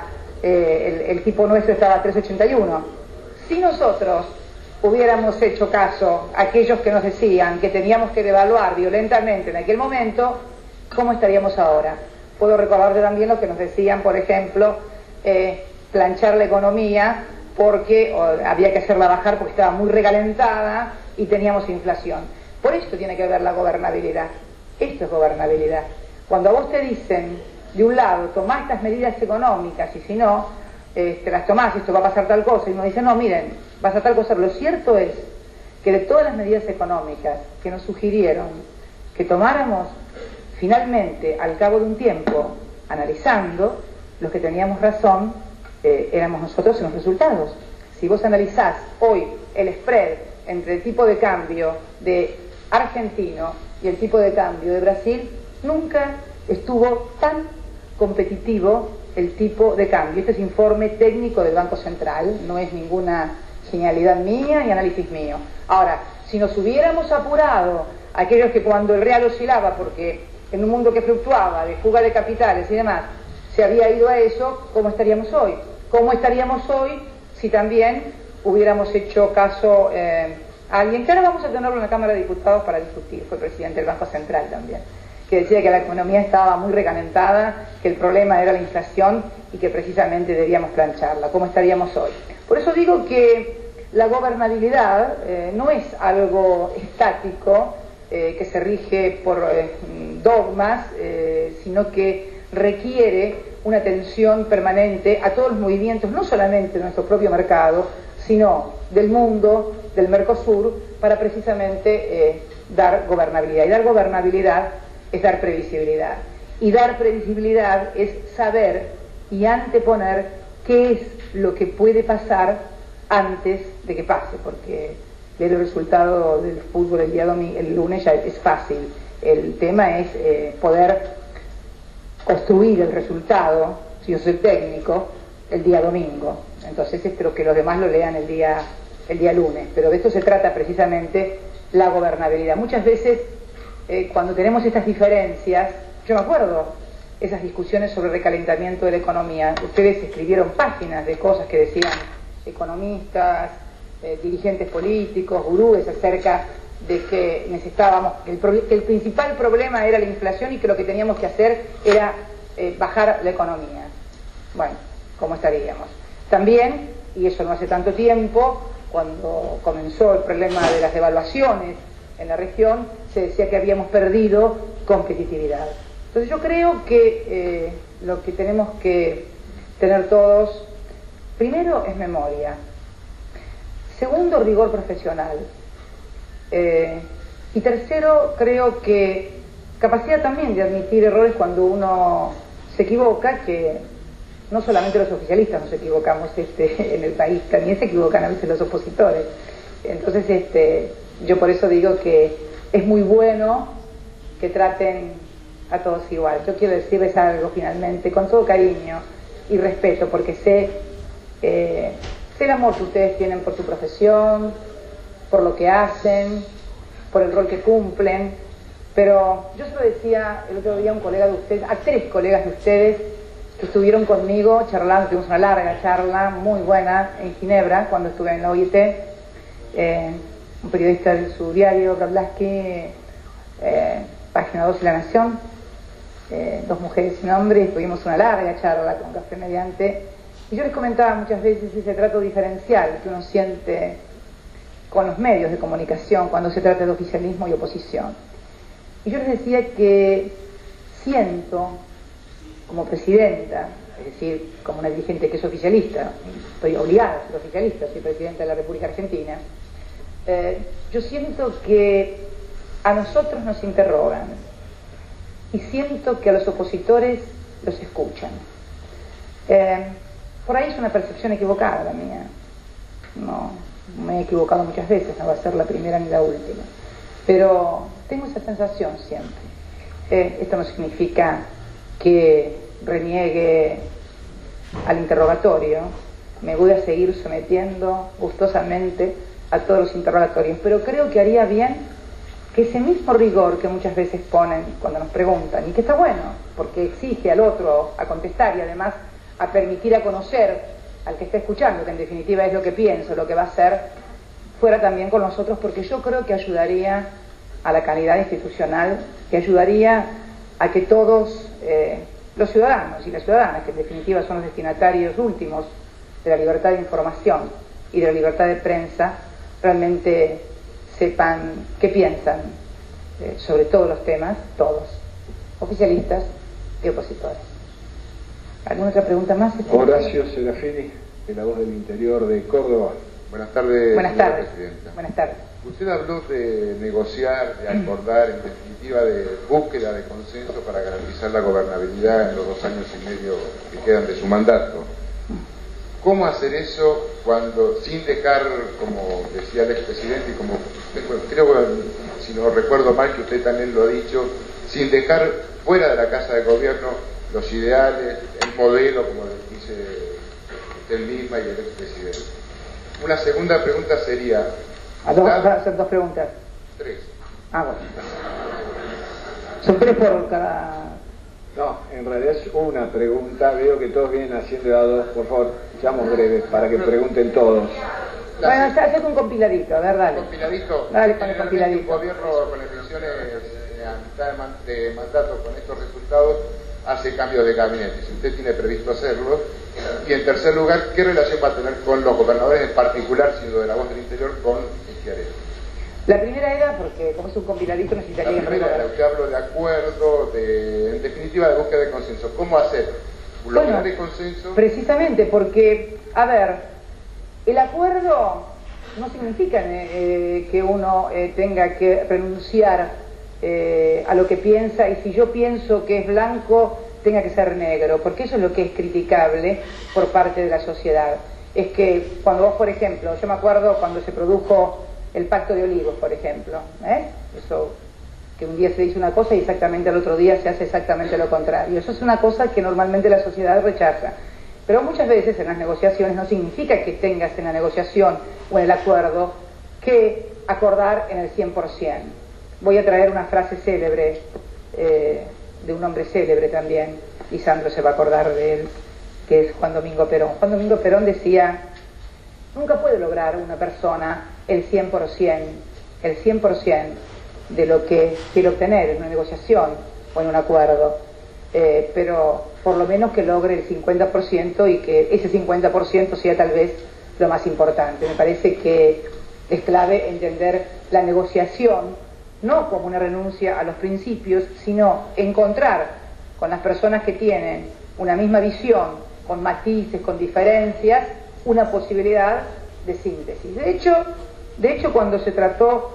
el tipo nuestro estaba a 3.81. Si nosotros hubiéramos hecho caso a aquellos que nos decían que teníamos que devaluar violentamente en aquel momento, ¿cómo estaríamos ahora? Puedo recordarte también lo que nos decían, por ejemplo, planchar la economía porque había que hacerla bajar porque estaba muy recalentada y teníamos inflación. Por esto tiene que ver la gobernabilidad. Esto es gobernabilidad. Cuando a vos te dicen, de un lado, tomá estas medidas económicas y si no, te las tomás, esto va a pasar tal cosa, y uno dice, no, miren, va a pasar tal cosa. Lo cierto es que de todas las medidas económicas que nos sugirieron que tomáramos, finalmente, al cabo de un tiempo, analizando, los que teníamos razón éramos nosotros en los resultados. Si vos analizás hoy el spread entre el tipo de cambio de argentino y el tipo de cambio de Brasil, nunca estuvo tan competitivo el tipo de cambio. Este es informe técnico del Banco Central, no es ninguna genialidad mía ni análisis mío. Ahora, si nos hubiéramos apurado, aquellos que cuando el real oscilaba, porque en un mundo que fluctuaba, de fuga de capitales y demás, se había ido a eso, ¿cómo estaríamos hoy? ¿Cómo estaríamos hoy si también hubiéramos hecho caso a alguien que ahora vamos a tenerlo en la Cámara de Diputados para discutir, fue presidente del Banco Central también, que decía que la economía estaba muy recalentada, que el problema era la inflación y que precisamente debíamos plancharla? ¿Cómo estaríamos hoy? Por eso digo que la gobernabilidad no es algo estático, que se rige por dogmas, sino que requiere una atención permanente a todos los movimientos, no solamente de nuestro propio mercado, sino del mundo, del Mercosur, para precisamente dar gobernabilidad. Y dar gobernabilidad es dar previsibilidad. Y dar previsibilidad es saber y anteponer qué es lo que puede pasar antes de que pase, porque ver el resultado del fútbol el lunes ya es fácil. El tema es poder construir el resultado, si yo soy técnico, el día domingo. Entonces espero que los demás lo lean el día lunes. Pero de esto se trata precisamente la gobernabilidad. Muchas veces cuando tenemos estas diferencias, yo me acuerdo esas discusiones sobre recalentamiento de la economía, ustedes escribieron páginas de cosas que decían economistas, dirigentes políticos, gurúes acerca de que necesitábamos, que el principal problema era la inflación y que lo que teníamos que hacer era bajar la economía. Bueno, ¿cómo estaríamos? También, y eso no hace tanto tiempo, cuando comenzó el problema de las devaluaciones en la región, se decía que habíamos perdido competitividad. Entonces yo creo que lo que tenemos que tener todos, primero es memoria, segundo rigor profesional, y tercero creo que capacidad también de admitir errores cuando uno se equivoca, que no solamente los oficialistas nos equivocamos en el país, también se equivocan a veces los opositores. Entonces yo por eso digo que es muy bueno que traten a todos igual. Yo quiero decirles algo finalmente, con todo cariño y respeto, porque sé el amor que ustedes tienen por su profesión, por lo que hacen, por el rol que cumplen, pero yo se lo decía el otro día a un colega de ustedes, a 3 colegas de ustedes que estuvieron conmigo charlando, tuvimos una larga charla muy buena en Ginebra cuando estuve en la OIT, un periodista de su diario, Bradlaski, Página 2 y La Nación, 2 mujeres y un hombre, y tuvimos una larga charla con café mediante, y yo les comentaba muchas veces ese trato diferencial que uno siente con los medios de comunicación cuando se trata de oficialismo y oposición. Y yo les decía que siento, como presidenta, es decir, como una dirigente que es oficialista, estoy obligada a ser oficialista, soy presidenta de la República Argentina, yo siento que a nosotros nos interrogan y siento que a los opositores los escuchan. Por ahí es una percepción equivocada la mía. No, me he equivocado muchas veces, no va a ser la primera ni la última. Pero tengo esa sensación siempre. Esto no significa que reniegue al interrogatorio. Me voy a seguir sometiendo gustosamente a todos los interrogatorios, pero creo que haría bien que ese mismo rigor que muchas veces ponen cuando nos preguntan, y que está bueno, porque exige al otro a contestar y además a permitir a conocer al que está escuchando, que en definitiva es lo que pienso, lo que va a hacer, fuera también con nosotros, porque yo creo que ayudaría a la calidad institucional, que ayudaría a que todos los ciudadanos y las ciudadanas, que en definitiva son los destinatarios últimos de la libertad de información y de la libertad de prensa, realmente sepan qué piensan sobre todos los temas, todos, oficialistas y opositores. ¿Alguna otra pregunta más? Horacio Serafini, de La Voz del Interior de Córdoba. Buenas tardes, Buenas tardes. Presidenta. Buenas tardes. Usted habló de negociar, de acordar, en definitiva de búsqueda de consenso para garantizar la gobernabilidad en los 2 años y medio que quedan de su mandato. ¿Cómo hacer eso cuando, sin dejar, como decía el expresidente, y como creo que, si no recuerdo mal, que usted también lo ha dicho, sin dejar fuera de la Casa de Gobierno los ideales, el modelo, como dice usted misma y el expresidente? Una segunda pregunta sería... Vamos a hacer 2 preguntas. 3. Bueno. Son 3 por cada... No, en realidad es una pregunta. Veo que todos vienen haciendo a 2. Por favor, seamos breves para que pregunten todos. Bueno, haces un compiladito, a ver, dale. Compiladito. Dale con el compiladito. Un gobierno con elecciones a mitad de mandato con estos resultados hace cambios de gabinete, si usted tiene previsto hacerlo. Y en tercer lugar, ¿qué relación va a tener con los gobernadores, en particular, siendo de La Voz del Interior, con Schiaretti? La primera era, porque como es un compiladito necesitaría... La primera era, usted habló de acuerdo, en definitiva de búsqueda de consenso. ¿Cómo hacer? ¿Lograr el consenso? Precisamente, porque, a ver, el acuerdo no significa que uno tenga que renunciar a lo que piensa, y si yo pienso que es blanco, tenga que ser negro, porque eso es lo que es criticable por parte de la sociedad. Es que cuando vos, por ejemplo, yo me acuerdo cuando se produjo el Pacto de Olivos, por ejemplo, eso, que un día se dice una cosa y exactamente al otro día se hace exactamente lo contrario. Eso es una cosa que normalmente la sociedad rechaza. Pero muchas veces en las negociaciones no significa que tengas en la negociación o en el acuerdo que acordar en el 100%. Voy a traer una frase célebre, de un hombre célebre también, y Sandro se va a acordar de él, que es Juan Domingo Perón. Juan Domingo Perón decía: nunca puede lograr una persona el 100% de lo que quiere obtener en una negociación o en un acuerdo, pero por lo menos que logre el 50% y que ese 50% sea tal vez lo más importante. Me parece que es clave entender la negociación no como una renuncia a los principios, sino encontrar con las personas que tienen una misma visión, con matices, con diferencias, una posibilidad de síntesis. De hecho, cuando se trató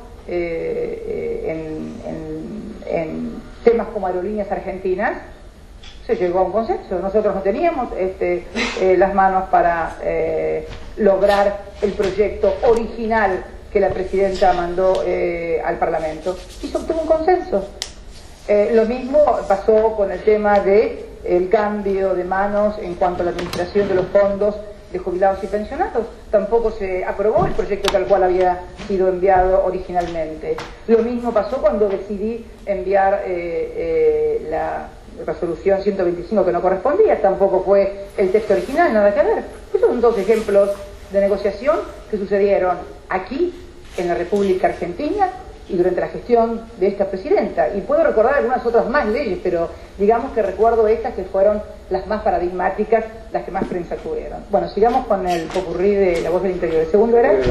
en temas como Aerolíneas Argentinas, se llegó a un consenso. Nosotros no teníamos las manos para lograr el proyecto original que la presidenta mandó al Parlamento, y se obtuvo un consenso. Lo mismo pasó con el tema del cambio de manos en cuanto a la administración de los fondos de jubilados y pensionados. Tampoco se aprobó el proyecto tal cual había sido enviado originalmente. Lo mismo pasó cuando decidí enviar la resolución 125 que no correspondía, tampoco fue el texto original, nada que ver. Esos son dos ejemplos de negociación que sucedieron aquí, en la República Argentina, y durante la gestión de esta presidenta. Y puedo recordar algunas otras más leyes, pero digamos que recuerdo estas que fueron las más paradigmáticas, las que más prensa tuvieron. Bueno, sigamos con el popurrí de La Voz del Interior. El segundo era...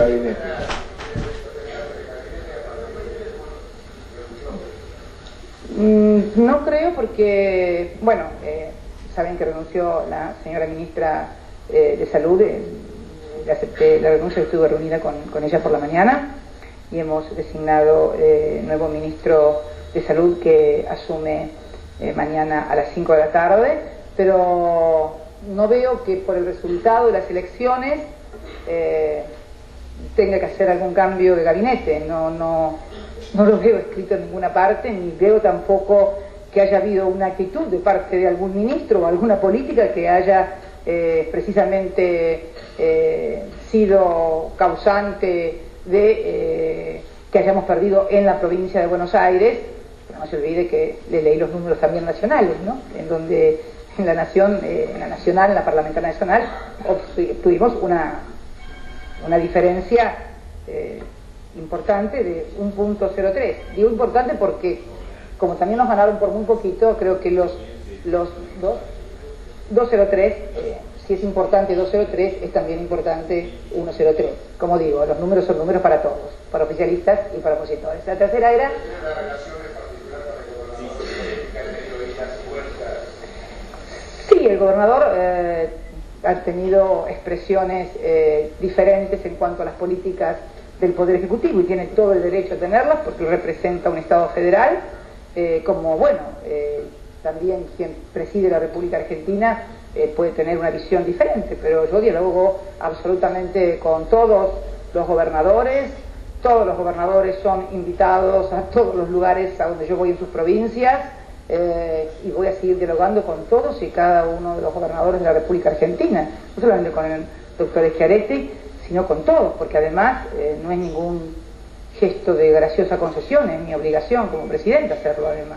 No creo, porque, bueno, saben que renunció la señora ministra de Salud, le acepté la renuncia, estuve reunida con ella por la mañana, y hemos designado nuevo ministro de Salud que asume mañana a las 5 de la tarde, pero no veo que por el resultado de las elecciones tenga que hacer algún cambio de gabinete. No lo veo escrito en ninguna parte, ni veo tampoco que haya habido una actitud de parte de algún ministro o alguna política que haya precisamente sido causante de que hayamos perdido en la provincia de Buenos Aires. No se olvide que le leí los números también nacionales, ¿no? En donde en la nación, en la nacional, en la parlamentaria nacional, tuvimos una diferencia importante de 1.03. Digo importante porque, como también nos ganaron por muy poquito, creo que los 203, si es importante 203, es también importante 103. Como digo, los números son números para todos, para oficialistas y para opositores. La tercera era... Sí, el gobernador ha tenido expresiones diferentes en cuanto a las políticas del Poder Ejecutivo, y tiene todo el derecho a tenerlas porque representa un Estado federal, como, bueno, también quien preside la República Argentina puede tener una visión diferente, pero yo dialogo absolutamente con todos los gobernadores. Todos los gobernadores son invitados a todos los lugares a donde yo voy en sus provincias, y voy a seguir dialogando con todos y cada uno de los gobernadores de la República Argentina, no solamente con el doctor Schiaretti, sino con todos, porque además no es ningún gesto de graciosa concesión, es mi obligación como presidente hacerlo además.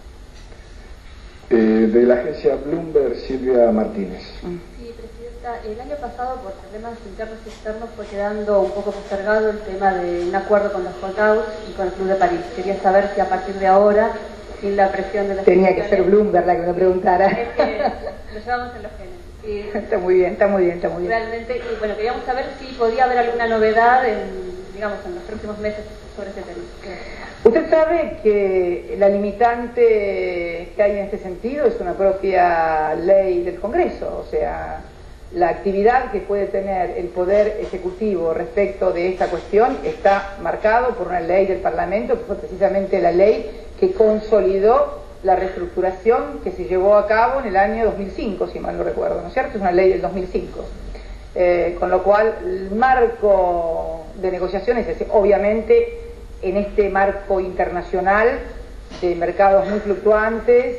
De la agencia Bloomberg, Silvia Martínez. Sí, Presidenta, el año pasado por problemas internos y externos fue quedando un poco postergado el tema de un acuerdo con los Scouts y con el Club de París. Quería saber si a partir de ahora, sin la presión de las... Tenía que ser Bloomberg la que me preguntara. Es que lo llevamos en los genes. Y está muy bien, está muy bien, está muy bien. Realmente, y bueno, queríamos saber si podía haber alguna novedad en los próximos meses sobre ese tema. Usted sabe que la limitante que hay en este sentido es una propia ley del Congreso, o sea, la actividad que puede tener el Poder Ejecutivo respecto de esta cuestión está marcado por una ley del Parlamento, que fue precisamente la ley que consolidó la reestructuración que se llevó a cabo en el año 2005, si mal no recuerdo, ¿no es cierto? Es una ley del 2005. Con lo cual, el marco de negociaciones es, obviamente, en este marco internacional de mercados muy fluctuantes,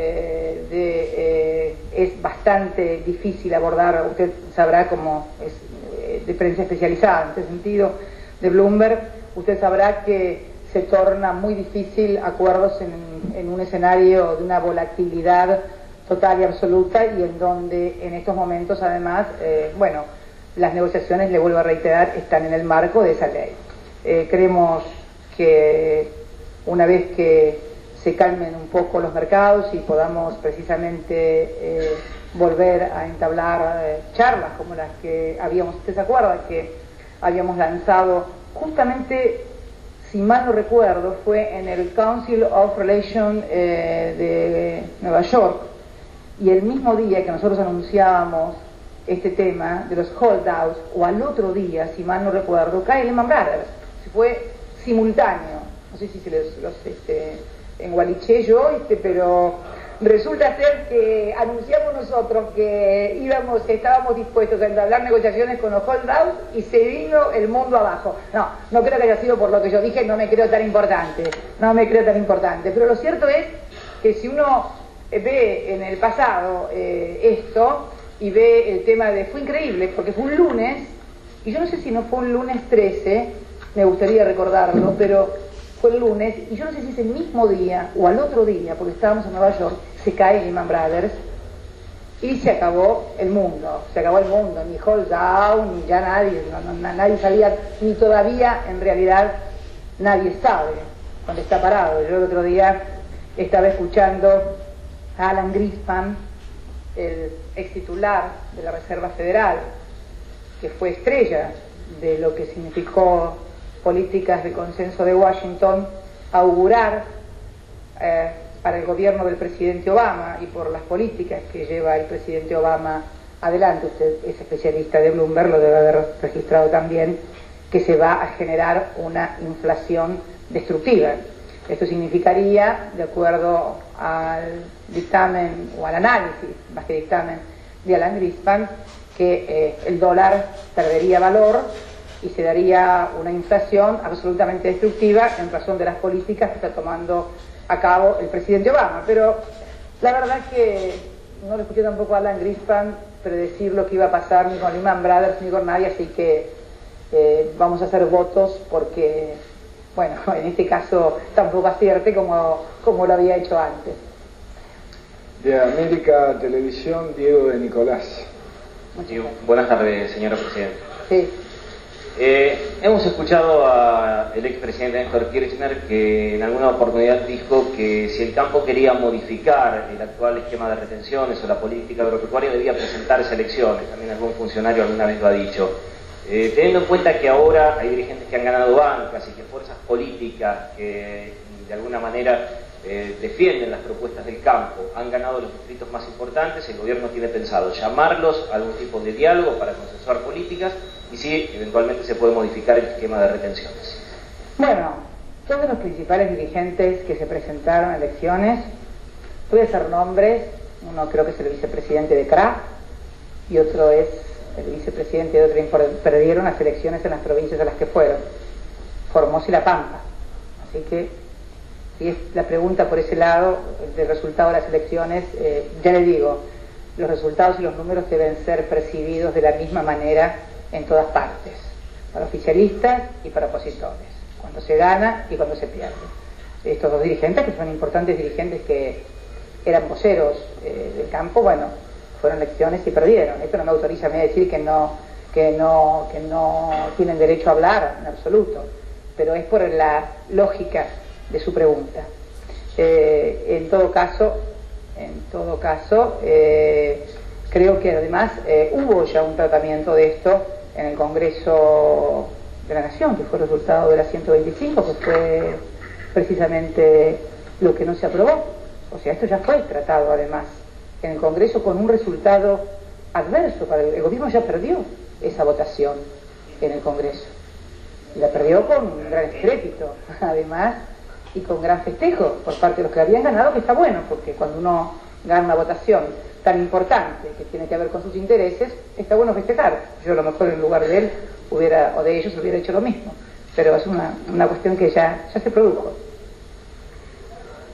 es bastante difícil abordar, usted sabrá cómo es de prensa especializada en este sentido, de Bloomberg, usted sabrá que se torna muy difícil acuerdos en un escenario de una volatilidad total y absoluta, y en donde en estos momentos además, bueno, las negociaciones, le vuelvo a reiterar, están en el marco de esa ley. Creemos que una vez que se calmen un poco los mercados y podamos precisamente volver a entablar charlas como las que habíamos, ¿usted se acuerda? Que habíamos lanzado justamente, si mal no recuerdo, fue en el Council of Relations de Nueva York, y el mismo día que nosotros anunciábamos este tema de los holdouts, o al otro día, si mal no recuerdo, cae Lehman Brothers. Se fue simultáneo. No sé si se los engualiché yo, pero resulta ser que anunciamos nosotros que estábamos dispuestos a entablar negociaciones con los holdouts y se vino el mundo abajo. No creo que haya sido por lo que yo dije, no me creo tan importante, pero lo cierto es que si uno ve en el pasado esto y ve el tema fue increíble, porque fue un lunes, y yo no sé si no fue un lunes 13, me gustaría recordarlo, pero fue el lunes, y yo no sé si es el mismo día o al otro día, porque estábamos en Nueva York, se cae Lehman Brothers y se acabó el mundo, ni hold down, ni ya nadie sabía, ni todavía en realidad nadie sabe dónde está parado. Yo el otro día estaba escuchando a Alan Greenspan, el ex titular de la Reserva Federal, que fue estrella de lo que significó políticas de consenso de Washington, augurar para el gobierno del presidente Obama y por las políticas que lleva el presidente Obama adelante. Usted es especialista de Bloomberg, lo debe haber registrado también, que se va a generar una inflación destructiva. Esto significaría, de acuerdo al dictamen o al análisis, más que dictamen, de Alan Greenspan, que el dólar perdería valor y se daría una inflación absolutamente destructiva en razón de las políticas que está tomando a cabo el presidente Obama. Pero la verdad es que no le escuché tampoco a Alan Greenspan predecir lo que iba a pasar ni con Lehman Brothers ni con nadie, así que vamos a hacer votos porque, bueno, en este caso tampoco acierte como lo había hecho antes. De América Televisión, Diego de Nicolás. Sí, buenas tardes, señora Presidenta. Sí. Hemos escuchado al expresidente Néstor Kirchner que en alguna oportunidad dijo que si el campo quería modificar el actual esquema de retenciones o la política agropecuaria debía presentarse a elecciones. También algún funcionario alguna vez lo ha dicho. Teniendo en cuenta que ahora hay dirigentes que han ganado bancas y que fuerzas políticas que de alguna manera defienden las propuestas del campo han ganado los distritos más importantes, el gobierno tiene pensado llamarlos a algún tipo de diálogo para consensuar políticas y si eventualmente se puede modificar el esquema de retenciones. Bueno, todos los principales dirigentes que se presentaron a elecciones, voy a hacer nombres, uno creo que es el vicepresidente de CRA y otro es el vicepresidente de otra, perdieron las elecciones en las provincias a las que fueron, Formosa y La Pampa. Así que si es la pregunta por ese lado del resultado de las elecciones, ya le digo, los resultados y los números deben ser percibidos de la misma manera en todas partes, para oficialistas y para opositores, cuando se gana y cuando se pierde. Estos dos dirigentes, que son importantes dirigentes que eran voceros del campo, bueno, fueron elecciones y perdieron. Esto no me autoriza a mí a decir que no tienen derecho a hablar en absoluto, pero es por la lógica de su pregunta. En todo caso, creo que además hubo ya un tratamiento de esto en el Congreso de la Nación, que fue el resultado de la 125, que fue precisamente lo que no se aprobó. O sea, esto ya fue tratado además en el Congreso con un resultado adverso para el gobierno. Ya perdió esa votación en el Congreso y la perdió con un gran estrépito además y con gran festejo por parte de los que habían ganado, que está bueno, porque cuando uno gana una votación tan importante que tiene que ver con sus intereses, está bueno festejar. Yo a lo mejor en lugar de él o de ellos hubiera hecho lo mismo, pero es una cuestión que ya se produjo.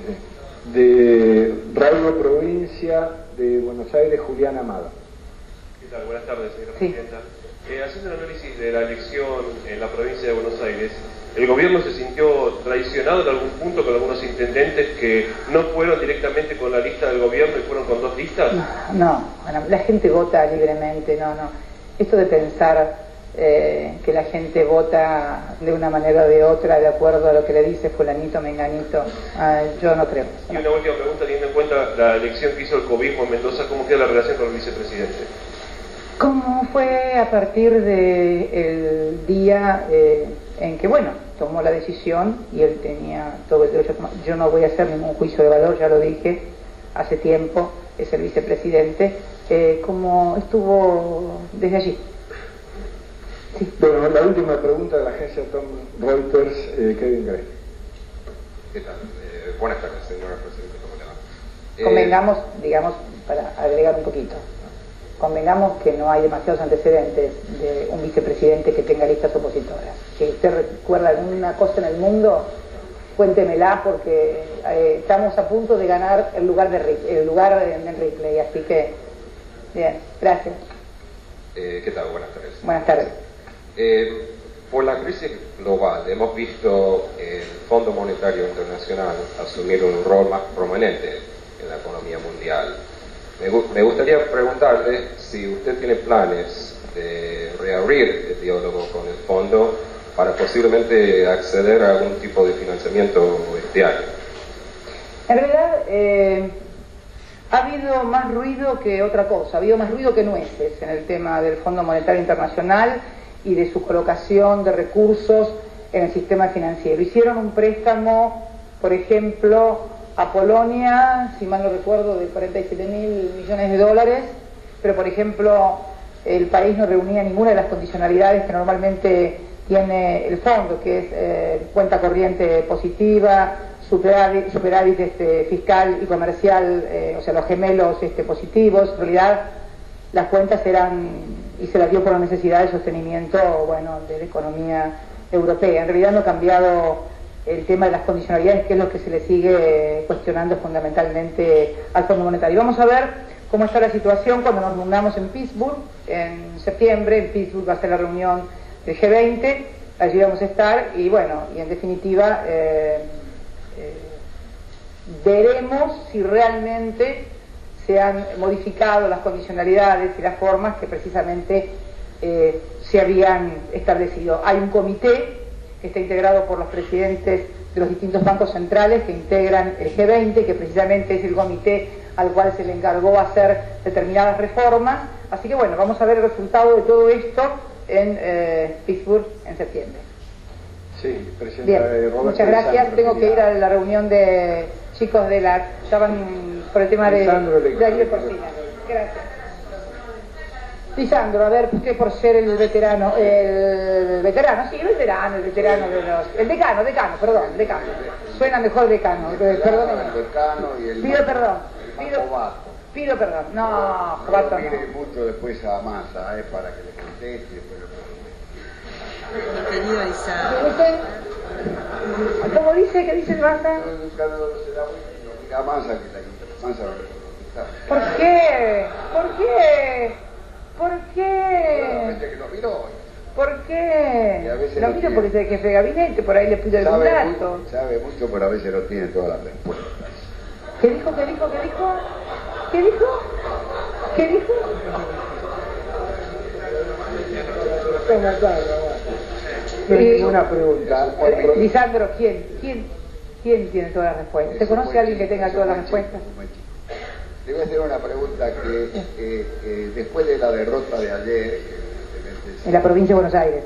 De Radio Provincia de Buenos Aires, Julián Amada. ¿Qué tal? Buenas tardes, señora Sí. presidenta. Haciendo el análisis de la elección en la provincia de Buenos Aires, ¿el gobierno se sintió traicionado en algún punto con algunos intendentes que no fueron directamente con la lista del gobierno y fueron con dos listas? No, bueno, la gente vota libremente, no. Esto de pensar que la gente vota de una manera o de otra de acuerdo a lo que le dice fulanito, menganito, yo no creo. Y una última pregunta, teniendo en cuenta la elección que hizo el cobismo en Mendoza, ¿cómo queda la relación con el vicepresidente? ¿Cómo fue a partir del día en que, bueno, tomó la decisión y él tenía todo el derecho a tomar? Yo no voy a hacer ningún juicio de valor, ya lo dije hace tiempo, es el vicepresidente, ¿cómo estuvo desde allí? Sí. Bueno, la última pregunta de la agencia Thomson Reuters, Kevin Gray. ¿Qué tal? Buenas tardes, señora presidenta. ¿Cómo le va? Convengamos, digamos, para agregar un poquito, convengamos que no hay demasiados antecedentes de un vicepresidente que tenga listas opositoras. Si usted recuerda alguna cosa en el mundo, cuéntemela, porque estamos a punto de ganar el lugar en Ripley, así que, bien, gracias. ¿Qué tal? Buenas tardes. Buenas tardes. Por la crisis global hemos visto el Fondo Monetario Internacional asumir un rol más prominente en la economía mundial. Me gustaría preguntarle si usted tiene planes de reabrir el diálogo con el fondo para posiblemente acceder a algún tipo de financiamiento este año. En realidad ha habido más ruido que otra cosa, ha habido más ruido que nueces en el tema del Fondo Monetario Internacional y de su colocación de recursos en el sistema financiero. Hicieron un préstamo, por ejemplo, a Polonia, si mal no recuerdo, de 47.000 millones de dólares, pero por ejemplo el país no reunía ninguna de las condicionalidades que normalmente tiene el fondo, que es cuenta corriente positiva, superávit fiscal y comercial, o sea, los gemelos positivos. En realidad las cuentas eran, y se las dio por la necesidad de sostenimiento, bueno, de la economía europea. En realidad no ha cambiado el tema de las condicionalidades, que es lo que se le sigue cuestionando fundamentalmente al Fondo Monetario. Vamos a ver cómo está la situación cuando nos reunamos en Pittsburgh en septiembre. En Pittsburgh va a ser la reunión del G20, allí vamos a estar y bueno, y en definitiva veremos si realmente se han modificado las condicionalidades y las formas que precisamente se habían establecido. Hay un comité que está integrado por los presidentes de los distintos bancos centrales que integran el G20, que precisamente es el comité al cual se le encargó hacer determinadas reformas. Así que bueno, vamos a ver el resultado de todo esto en Pittsburgh en septiembre. Sí, presidenta. Bien, muchas gracias. Tengo que ir a la reunión de chicos de la... Estaban por el tema de Darío Porcina. Gracias. Lisandro, a ver, usted por ser el veterano de los... El decano, suena mejor decano, perdóneme. Pido perdón. Pido perdón. No, Jovato no. Mire mucho después a Massa, para que le conteste. Mi querido Isaac. ¿Cómo dice? ¿Qué dice el Massa? Mira Massa, que la Massa va a contestar. ¿Por qué? ¿Por qué? ¿Por qué? Que lo miró. ¿Por qué? Lo miro porque es el jefe de gabinete, por ahí le pido algún dato. Sabe mucho, pero a veces no tiene todas las respuestas. ¿Qué dijo? Una pregunta. Lisandro, ¿quién tiene todas las respuestas? ¿Se conoce a alguien que tenga todas las respuestas? Le voy a hacer una pregunta que después de la derrota de ayer en la provincia de Buenos Aires.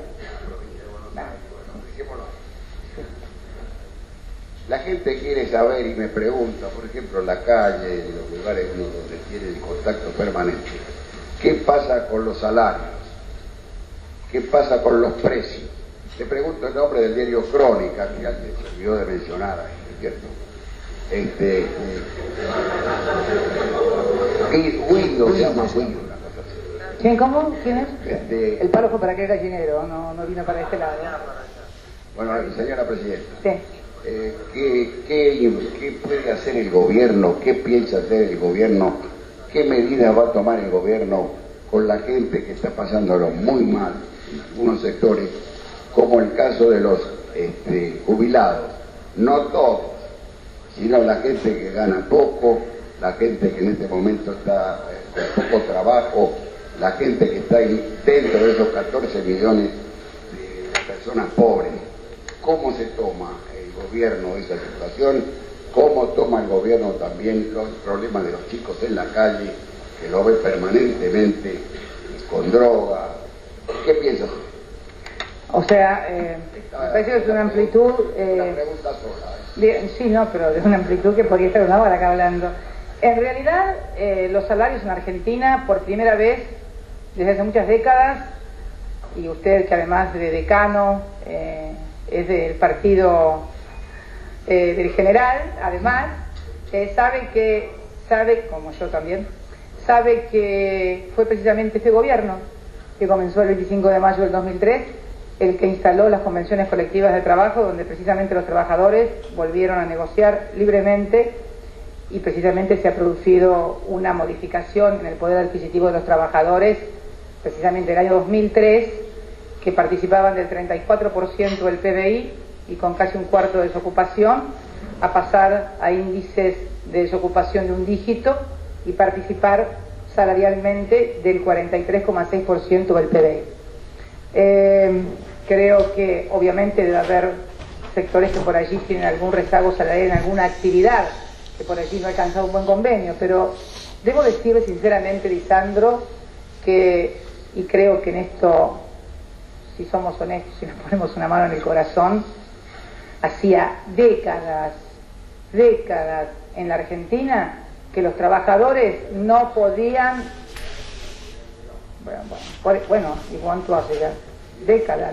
La gente quiere saber y me pregunta, por ejemplo, en la calle, en los lugares donde tiene el contacto permanente, ¿qué pasa con los salarios? ¿Qué pasa con los precios? Le pregunto en nombre del diario Crónica, que alguien se olvidó de mencionar ahí, ¿cierto? Windows se llama Windows, una cosa así. ¿Quién, cómo? ¿Quién es? El palo fue para aquel gallinero, no vino para este lado. Bueno, señora presidenta. Sí. ¿Qué puede hacer el gobierno? ¿Qué piensa hacer el gobierno? ¿Qué medidas va a tomar el gobierno con la gente que está pasándolo muy mal en algunos sectores, como el caso de los jubilados? No todos, sino la gente que gana poco, la gente que en este momento está con poco trabajo, la gente que está ahí dentro de esos 14 millones de personas pobres. ¿Cómo se toma el gobierno esa situación? ¿Cómo toma el gobierno también los problemas de los chicos en la calle, que lo ve permanentemente con droga? ¿Qué piensas? O sea, me parece que es una amplitud... Una pregunta sola. Sí, no, pero de una amplitud que podría estar una hora acá hablando. En realidad, los salarios en Argentina, por primera vez, desde hace muchas décadas, y usted que además de decano es del partido del general, además, sabe, como yo también, sabe que fue precisamente este gobierno que comenzó el 25 de mayo del 2003, el que instaló las convenciones colectivas de trabajo, donde precisamente los trabajadores volvieron a negociar libremente y precisamente se ha producido una modificación en el poder adquisitivo de los trabajadores, precisamente el año 2003, que participaban del 34% del PBI y con casi un cuarto de desocupación, a pasar a índices de desocupación de un dígito y participar salarialmente del 43,6% del PBI. Creo que obviamente debe haber sectores que por allí tienen algún rezago salarial en alguna actividad, que por allí no ha alcanzado un buen convenio, pero debo decirle sinceramente, Lisandro, y creo que en esto, si somos honestos, si nos ponemos una mano en el corazón, hacía décadas en la Argentina que los trabajadores no podían, bueno, ¿y cuánto hace ya? Décadas,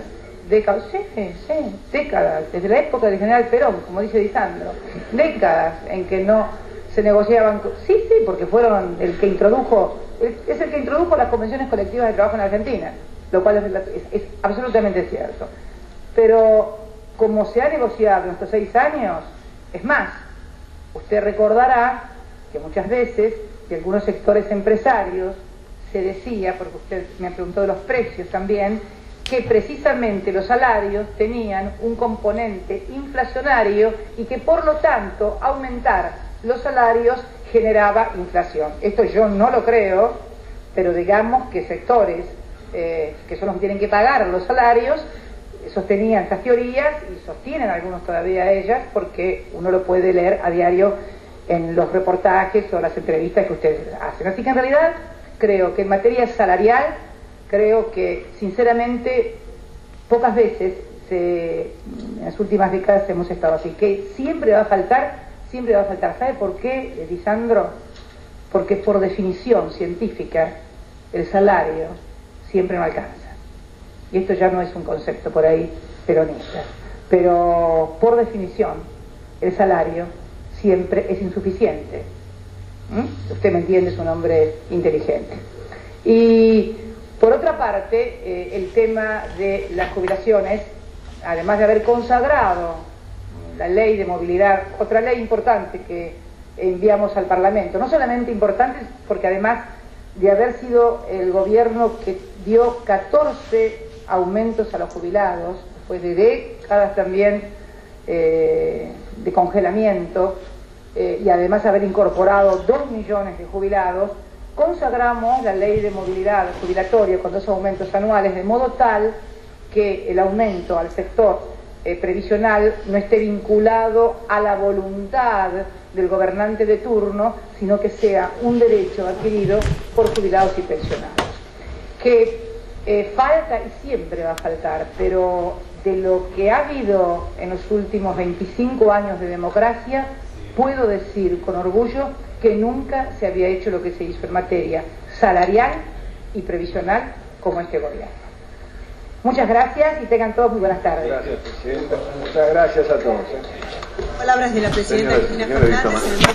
desde la época del general Perón, como dice Lisandro, décadas en que no se negociaban, porque fueron el que introdujo, es el que introdujo las convenciones colectivas de trabajo en Argentina, lo cual es absolutamente cierto. Pero como se ha negociado en estos 6 años, es más, usted recordará que muchas veces de algunos sectores empresarios se decía, porque usted me ha preguntado de los precios también, que precisamente los salarios tenían un componente inflacionario y que por lo tanto aumentar los salarios generaba inflación. Esto yo no lo creo, pero digamos que sectores que son los que tienen que pagar los salarios sostenían estas teorías y sostienen algunos todavía ellas, porque uno lo puede leer a diario en los reportajes o las entrevistas que ustedes hacen. Así que en realidad creo que en materia salarial, creo que sinceramente pocas veces en las últimas décadas hemos estado así, que siempre va a faltar. ¿Sabe por qué, Lisandro? Porque por definición científica el salario siempre no alcanza. Y esto ya no es un concepto por ahí peronista, pero por definición el salario siempre es insuficiente. Usted me entiende, es un hombre inteligente. Y por otra parte, el tema de las jubilaciones, además de haber consagrado la ley de movilidad, otra ley importante que enviamos al Parlamento, no solamente importante porque además de haber sido el gobierno que dio 14 aumentos a los jubilados, después de décadas también de congelamiento, y además haber incorporado 2 millones de jubilados, consagramos la ley de movilidad jubilatoria con 2 aumentos anuales, de modo tal que el aumento al sector previsional no esté vinculado a la voluntad del gobernante de turno, sino que sea un derecho adquirido por jubilados y pensionados. Que falta y siempre va a faltar, pero de lo que ha habido en los últimos 25 años de democracia, puedo decir con orgullo que nunca se había hecho lo que se hizo en materia salarial y previsional como este gobierno. Muchas gracias y tengan todos muy buenas tardes. Gracias, Presidenta. Muchas gracias a todos. Palabras de la Presidenta Cristina Fernández.